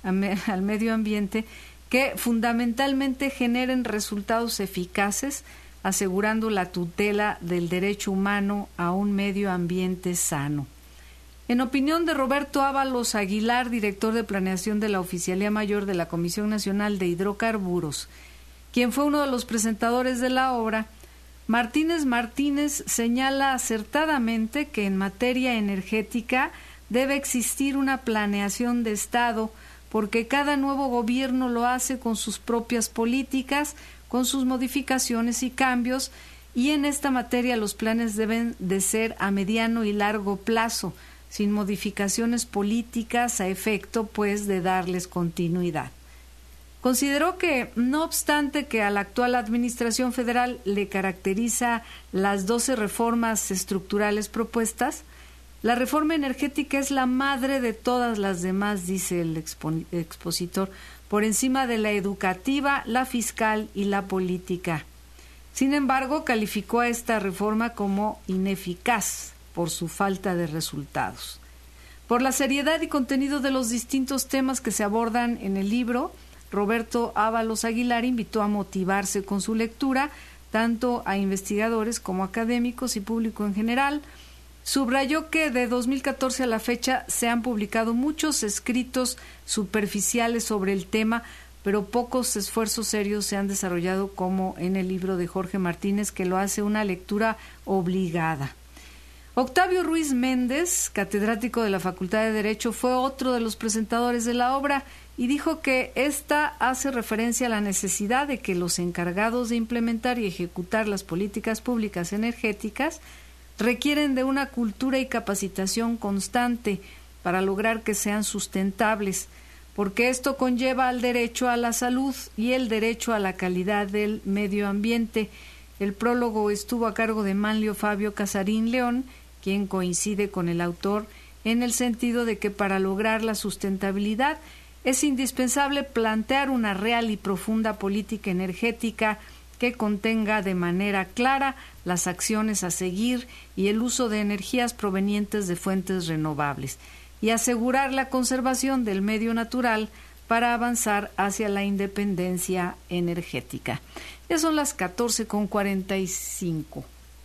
al medio ambiente que fundamentalmente generen resultados eficaces, asegurando la tutela del derecho humano a un medio ambiente sano. En opinión de Roberto Ábalos Aguilar, director de planeación de la Oficialía Mayor de la Comisión Nacional de Hidrocarburos, quien fue uno de los presentadores de la obra, Martínez Martínez señala acertadamente que en materia energética debe existir una planeación de Estado, porque cada nuevo gobierno lo hace con sus propias políticas, con sus modificaciones y cambios, y en esta materia los planes deben de ser a mediano y largo plazo, sin modificaciones políticas a efecto, pues, de darles continuidad. Consideró que, no obstante que a la actual Administración Federal le caracteriza las doce reformas estructurales propuestas, la reforma energética es la madre de todas las demás, dice el expo- expositor, por encima de la educativa, la fiscal y la política. Sin embargo, calificó a esta reforma como ineficaz por su falta de resultados. Por la seriedad y contenido de los distintos temas que se abordan en el libro, Roberto Ábalos Aguilar invitó a motivarse con su lectura, tanto a investigadores como académicos y público en general. Subrayó que de dos mil catorce a la fecha se han publicado muchos escritos superficiales sobre el tema, pero pocos esfuerzos serios se han desarrollado como en el libro de Jorge Martínez, que lo hace una lectura obligada. Octavio Ruiz Méndez, catedrático de la Facultad de Derecho, fue otro de los presentadores de la obra y dijo que esta hace referencia a la necesidad de que los encargados de implementar y ejecutar las políticas públicas energéticas requieren de una cultura y capacitación constante para lograr que sean sustentables, porque esto conlleva al derecho a la salud y el derecho a la calidad del medio ambiente. El prólogo estuvo a cargo de Manlio Fabio Casarín León, quien coincide con el autor en el sentido de que para lograr la sustentabilidad es indispensable plantear una real y profunda política energética que contenga de manera clara las acciones a seguir y el uso de energías provenientes de fuentes renovables, y asegurar la conservación del medio natural para avanzar hacia la independencia energética. Ya son las catorce con cuarenta y cinco.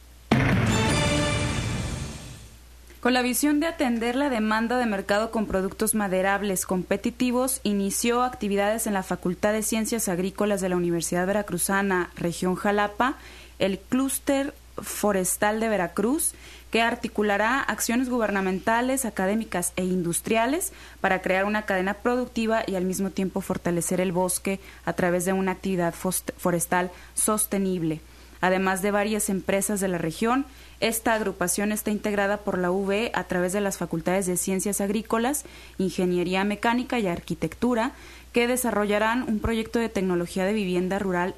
Con la visión de atender la demanda de mercado con productos maderables competitivos, inició actividades en la Facultad de Ciencias Agrícolas de la Universidad Veracruzana, región Jalapa, el Clúster Forestal de Veracruz, que articulará acciones gubernamentales, académicas e industriales para crear una cadena productiva y al mismo tiempo fortalecer el bosque a través de una actividad forestal sostenible. además de varias empresas de la región. Esta agrupación está integrada por la U V a través de las facultades de Ciencias Agrícolas, Ingeniería Mecánica y Arquitectura, que desarrollarán un proyecto de tecnología de vivienda rural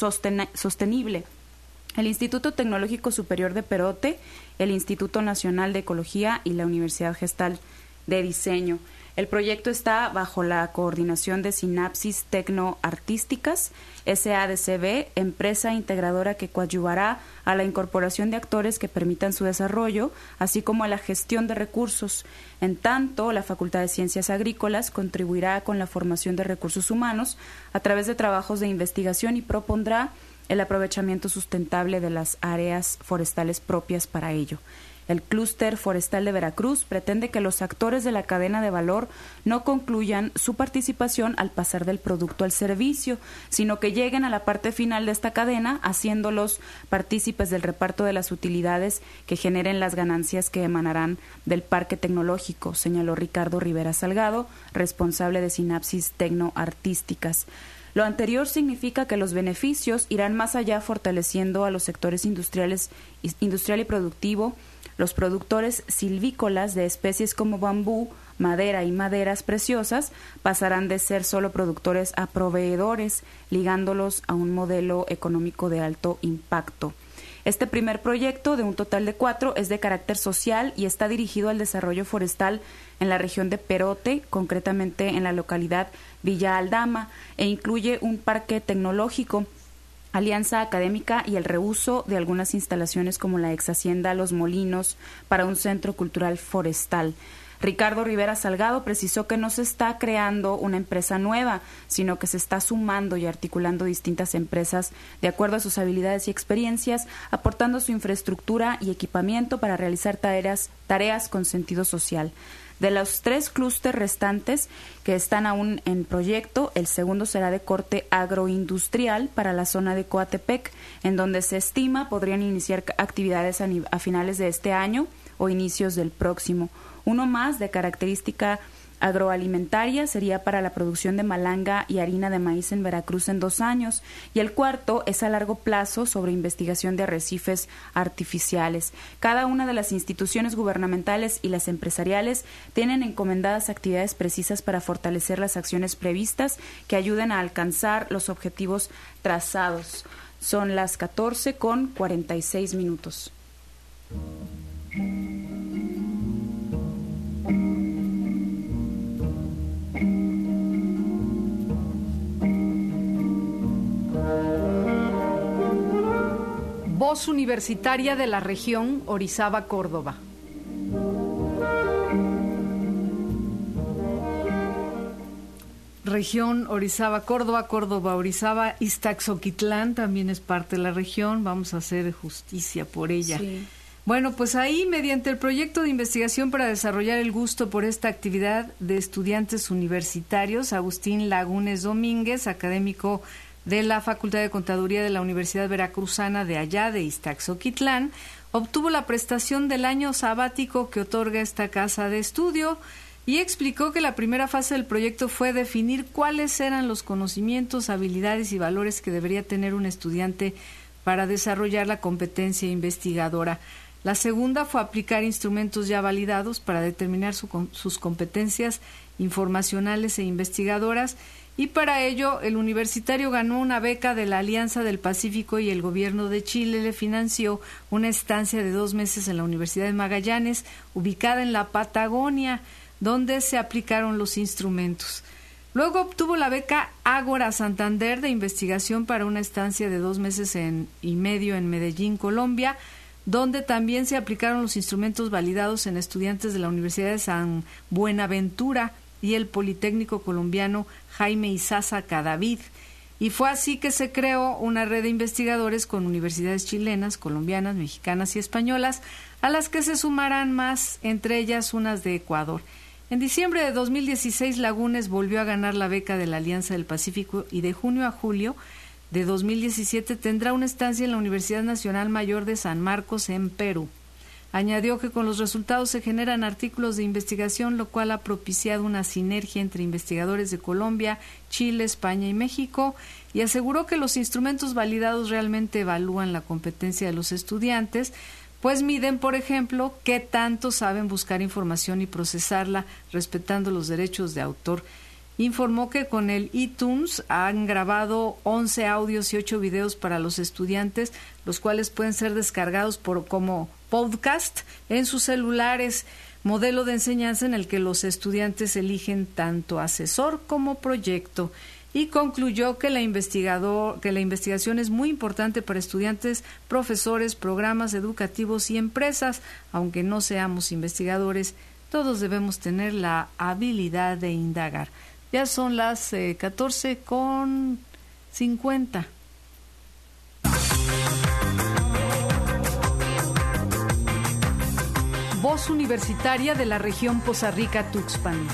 sostenible. El Instituto Tecnológico Superior de Perote, el Instituto Nacional de Ecología y la Universidad Gestal de Diseño. El proyecto está bajo la coordinación de Sinapsis Tecno-Artísticas, S A D C B, empresa integradora que coadyuvará a la incorporación de actores que permitan su desarrollo, así como a la gestión de recursos. En tanto, la Facultad de Ciencias Agrícolas contribuirá con la formación de recursos humanos a través de trabajos de investigación y propondrá el aprovechamiento sustentable de las áreas forestales propias para ello. El Clúster Forestal de Veracruz pretende que los actores de la cadena de valor no concluyan su participación al pasar del producto al servicio, sino que lleguen a la parte final de esta cadena, haciéndolos partícipes del reparto de las utilidades que generen las ganancias que emanarán del parque tecnológico, señaló Ricardo Rivera Salgado, responsable de Sinapsis Tecno-Artísticas. Lo anterior significa que los beneficios irán más allá, fortaleciendo a los sectores industriales, industrial y productivo, los productores silvícolas de especies como bambú, madera y maderas preciosas pasarán de ser solo productores a proveedores, ligándolos a un modelo económico de alto impacto. Este primer proyecto, de un total de cuatro, es de carácter social y está dirigido al desarrollo forestal en la región de Perote, concretamente en la localidad Villa Aldama, e incluye un parque tecnológico, alianza académica y el reuso de algunas instalaciones como la ex hacienda Los Molinos para un centro cultural forestal. Ricardo Rivera Salgado precisó que no se está creando una empresa nueva, sino que se está sumando y articulando distintas empresas de acuerdo a sus habilidades y experiencias, aportando su infraestructura y equipamiento para realizar tareas, tareas con sentido social. De los tres clústeres restantes que están aún en proyecto, el segundo será de corte agroindustrial para la zona de Coatepec, en donde se estima podrían iniciar actividades a, a finales de este año o inicios del próximo. Uno más, de característica agroalimentaria, sería para la producción de malanga y harina de maíz en Veracruz en dos años, y el cuarto es a largo plazo sobre investigación de arrecifes artificiales. Cada una de las instituciones gubernamentales y las empresariales tienen encomendadas actividades precisas para fortalecer las acciones previstas que ayuden a alcanzar los objetivos trazados. Son las catorce con cuarenta y seis minutos. Voz Universitaria de la Región Orizaba, Córdoba. Región Orizaba, Córdoba, Córdoba, Orizaba, Iztaxoquitlán también es parte de la región. Vamos a hacer justicia por ella. Sí. Bueno, pues ahí, mediante el proyecto de investigación para desarrollar el gusto por esta actividad de estudiantes universitarios, Agustín Lagunes Domínguez, académico de la Facultad de Contaduría de la Universidad Veracruzana de allá de Iztaxoquitlán, obtuvo la prestación del año sabático que otorga esta casa de estudio y explicó que la primera fase del proyecto fue definir cuáles eran los conocimientos, habilidades y valores que debería tener un estudiante para desarrollar la competencia investigadora. La segunda fue aplicar instrumentos ya validados para determinar su, sus competencias informacionales e investigadoras, y para ello el universitario ganó una beca de la Alianza del Pacífico y el gobierno de Chile le financió una estancia de dos meses en la Universidad de Magallanes, ubicada en la Patagonia, donde se aplicaron los instrumentos. Luego obtuvo la beca Ágora Santander de investigación para una estancia de dos meses en, y medio en Medellín, Colombia, donde también se aplicaron los instrumentos validados en estudiantes de la Universidad de San Buenaventura y el Politécnico Colombiano Jaime Izaza Cadavid. Y fue así que se creó una red de investigadores con universidades chilenas, colombianas, mexicanas y españolas, a las que se sumarán más, entre ellas unas de Ecuador. En diciembre de dos mil dieciséis, Lagunes volvió a ganar la beca de la Alianza del Pacífico y de junio a julio de dos mil diecisiete tendrá una estancia en la Universidad Nacional Mayor de San Marcos, en Perú. Añadió que con los resultados se generan artículos de investigación, lo cual ha propiciado una sinergia entre investigadores de Colombia, Chile, España y México, y aseguró que los instrumentos validados realmente evalúan la competencia de los estudiantes, pues miden, por ejemplo, qué tanto saben buscar información y procesarla respetando los derechos de autor. Informó que con el iTunes han grabado once audios y ocho videos para los estudiantes, los cuales pueden ser descargados por como podcast en sus celulares, modelo de enseñanza en el que los estudiantes eligen tanto asesor como proyecto. Y concluyó que la, investigador, que la investigación es muy importante para estudiantes, profesores, programas educativos y empresas. Aunque no seamos investigadores, todos debemos tener la habilidad de indagar. Ya son las eh, catorce con cincuenta. Voz universitaria de la región Poza Rica-Tuxpan.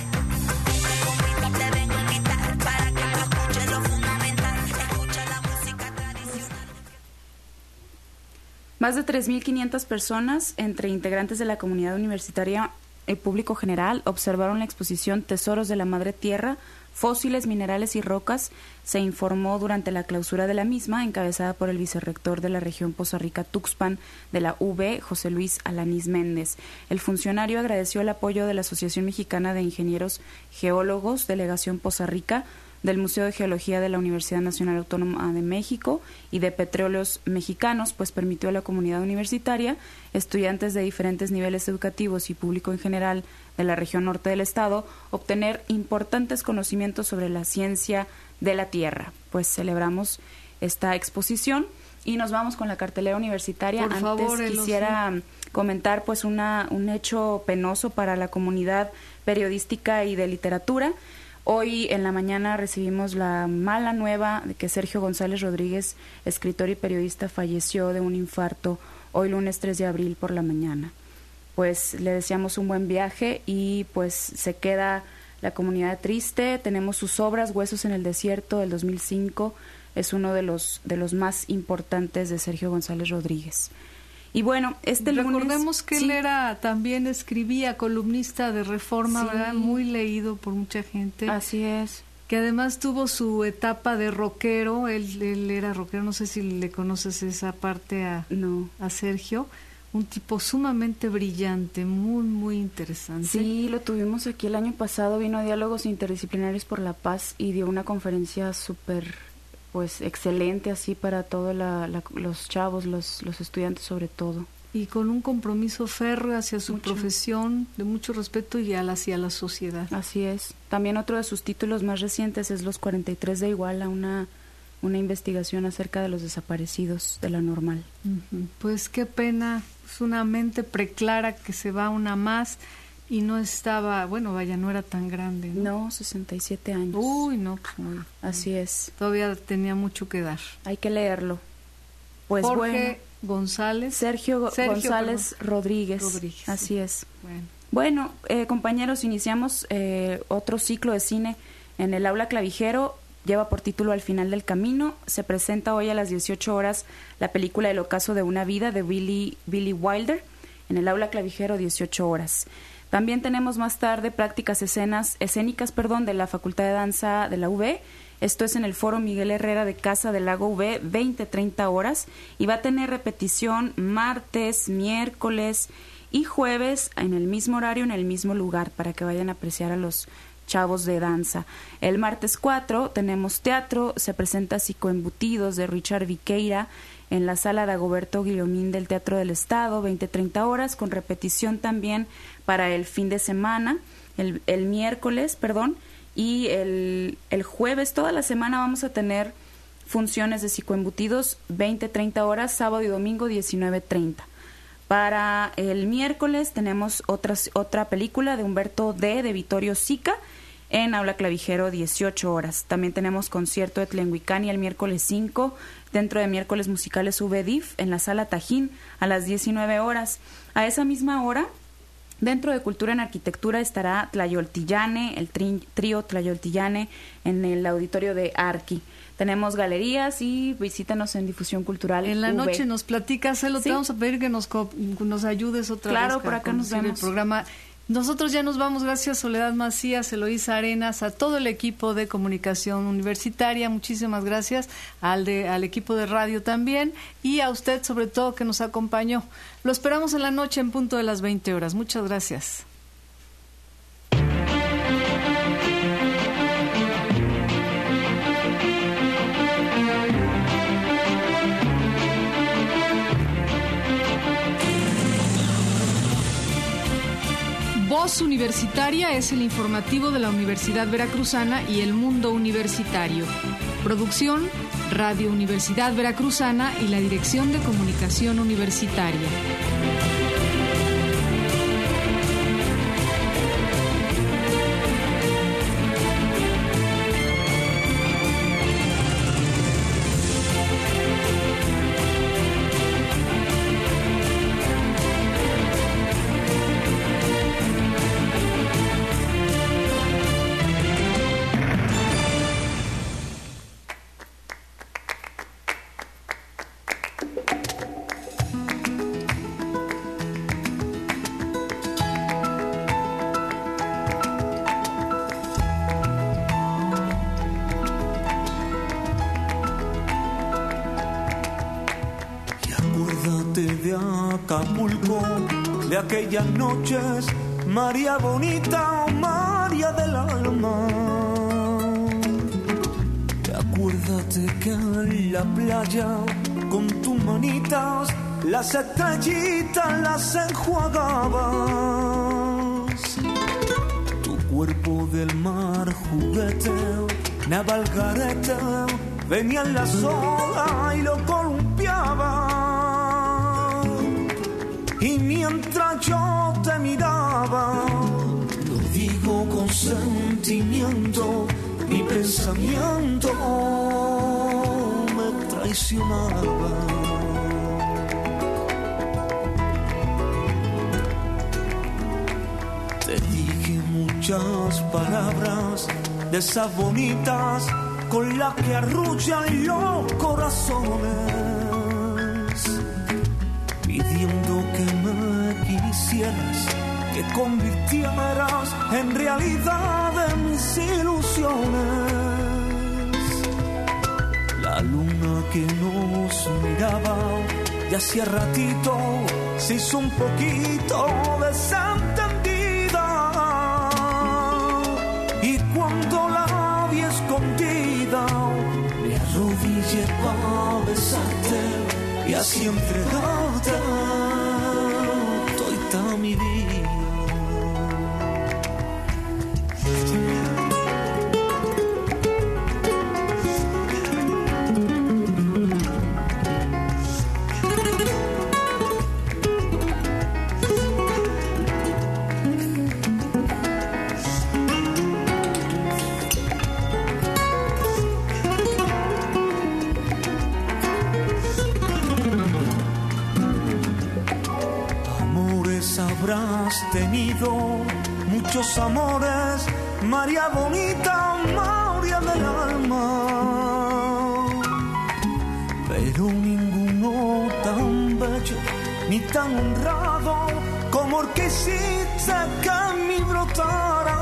Más de tres mil quinientas personas, entre integrantes de la comunidad universitaria y público general, observaron la exposición Tesoros de la Madre Tierra, Fósiles, Minerales y Rocas, se informó durante la clausura de la misma, encabezada por el vicerrector de la región Poza Rica-Tuxpan de la U B, José Luis Alanís Méndez. El funcionario agradeció el apoyo de la Asociación Mexicana de Ingenieros Geólogos, Delegación Poza Rica, del Museo de Geología de la Universidad Nacional Autónoma de México y de Petróleos Mexicanos, pues permitió a la comunidad universitaria, estudiantes de diferentes niveles educativos y público en general de la región norte del estado, obtener importantes conocimientos sobre la ciencia de la Tierra. Pues celebramos esta exposición y nos vamos con la cartelera universitaria. Por Antes favor, quisiera Elosio. comentar pues una un hecho penoso para la comunidad periodística y de literatura. Hoy en la mañana recibimos la mala nueva de que Sergio González Rodríguez, escritor y periodista, falleció de un infarto hoy lunes tres de abril por la mañana. Pues le deseamos un buen viaje y pues se queda la comunidad triste. Tenemos sus obras, Huesos en el Desierto, del dos mil cinco, es uno de los, de los más importantes de Sergio González Rodríguez. Y bueno, este lunes... Recordemos que sí. él era, también escribía, columnista de Reforma, Sí. ¿verdad? Muy leído por mucha gente. Así es. Que además tuvo su etapa de rockero, él, él era rockero, no sé si le conoces esa parte a, no. a Sergio, un tipo sumamente brillante, muy, muy interesante. Sí, lo tuvimos aquí el año pasado, vino a Diálogos Interdisciplinarios por la Paz y dio una conferencia súper, pues, excelente así para todos la, la, los chavos, los, los estudiantes sobre todo. Y con un compromiso férreo hacia su Mucho. profesión, de mucho respeto y hacia la sociedad. Así es. También otro de sus títulos más recientes es Los cuarenta y tres de Iguala, una, una investigación acerca de los desaparecidos de la Normal. Uh-huh. Pues qué pena, es una mente preclara que se va una más y no estaba, bueno, vaya, no era tan grande. No, no sesenta y siete años. Uy, no, pues muy. Así es. Todavía tenía mucho que dar. Hay que leerlo. Pues Jorge bueno. González. Sergio, Sergio González Rodríguez. Rodríguez. Así sí. es. Bueno. Bueno, eh, compañeros, iniciamos eh, otro ciclo de cine en el Aula Clavijero. Lleva por título Al final del camino. Se presenta hoy a las dieciocho horas la película El ocaso de una vida de Billy, Billy Wilder en el Aula Clavijero, dieciocho horas. También tenemos más tarde prácticas escenas, escénicas perdón, de la Facultad de Danza de la U B. Esto es en el Foro Miguel Herrera de Casa del Lago U B, veinte a treinta horas. Y va a tener repetición martes, miércoles y jueves en el mismo horario, en el mismo lugar, para que vayan a apreciar a los chavos de danza. El martes cuatro tenemos teatro, se presenta Psicoembutidos de Richard Viqueira en la sala Dagoberto Guillomín del Teatro del Estado, veinte a treinta horas, con repetición también para el fin de semana, el, el miércoles, perdón, y el, el jueves, toda la semana vamos a tener funciones de Psicoembutidos, veinte a treinta horas, sábado y domingo, diecinueve a treinta. Para el miércoles tenemos otras, otra película de Humberto D. de Vittorio Sica en Aula Clavijero, dieciocho horas. También tenemos concierto de Tlenguicani el miércoles cinco, dentro de miércoles musicales V D I F en la Sala Tajín a las diecinueve horas. A esa misma hora Dentro de Cultura en Arquitectura estará Tlayoltillane, el tri- trío Tlayoltillane en el auditorio de Arqui. Tenemos galerías y visítanos en Difusión Cultural. En la V. noche nos platicas, ¿sí? Te vamos a pedir que nos, co- nos ayudes otra claro, vez. Claro, por acá nos vemos. El programa. Nosotros ya nos vamos, gracias Soledad Macías, Eloísa Arenas, a todo el equipo de comunicación universitaria, muchísimas gracias, al, de, al equipo de radio también, y a usted sobre todo que nos acompañó. Lo esperamos en la noche en punto de las veinte horas. Muchas gracias. Voz Universitaria es el informativo de la Universidad Veracruzana y el mundo universitario. Producción, Radio Universidad Veracruzana y la Dirección de Comunicación Universitaria. Acapulco, de aquellas noches, María bonita, María del alma. Acuérdate que en la playa, con tus manitas, las estrellitas las enjuagabas. Tu cuerpo del mar, juguete, navalgarete, venían las olas y lo columpiaban. Y mientras yo te miraba, lo digo con sentimiento, mi pensamiento me traicionaba. Te dije muchas palabras de esas bonitas con las que arrullan los corazones, pidiendo que me quisieras, que convirtieras en realidad de mis ilusiones. La luna que nos miraba ya hacía ratito se hizo un poquito desentendida, y cuando la vi escondida me arrodillé para besarte y así entregarte toda mi vida. Habrás tenido muchos amores, María bonita, María del alma, pero ninguno tan bello ni tan honrado como el que hiciste que en mí brotara.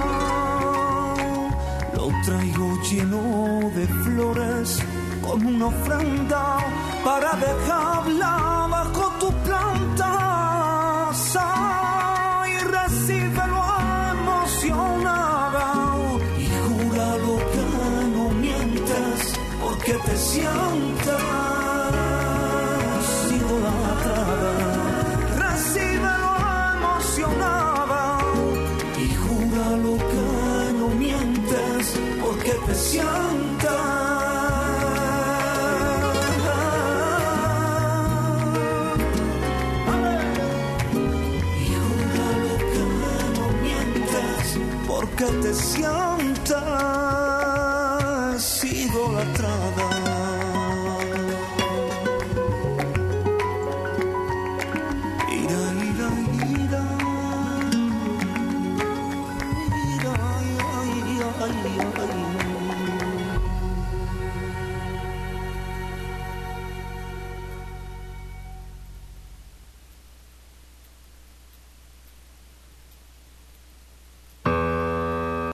Lo traigo lleno de flores como una ofrenda para dejarla bajo tu planta. Y recíbelo emocionada y júralo que no mientes, porque te sientas idolatrada. Recíbelo emocionada y júralo que no mientes, porque te sientas. Que te sientas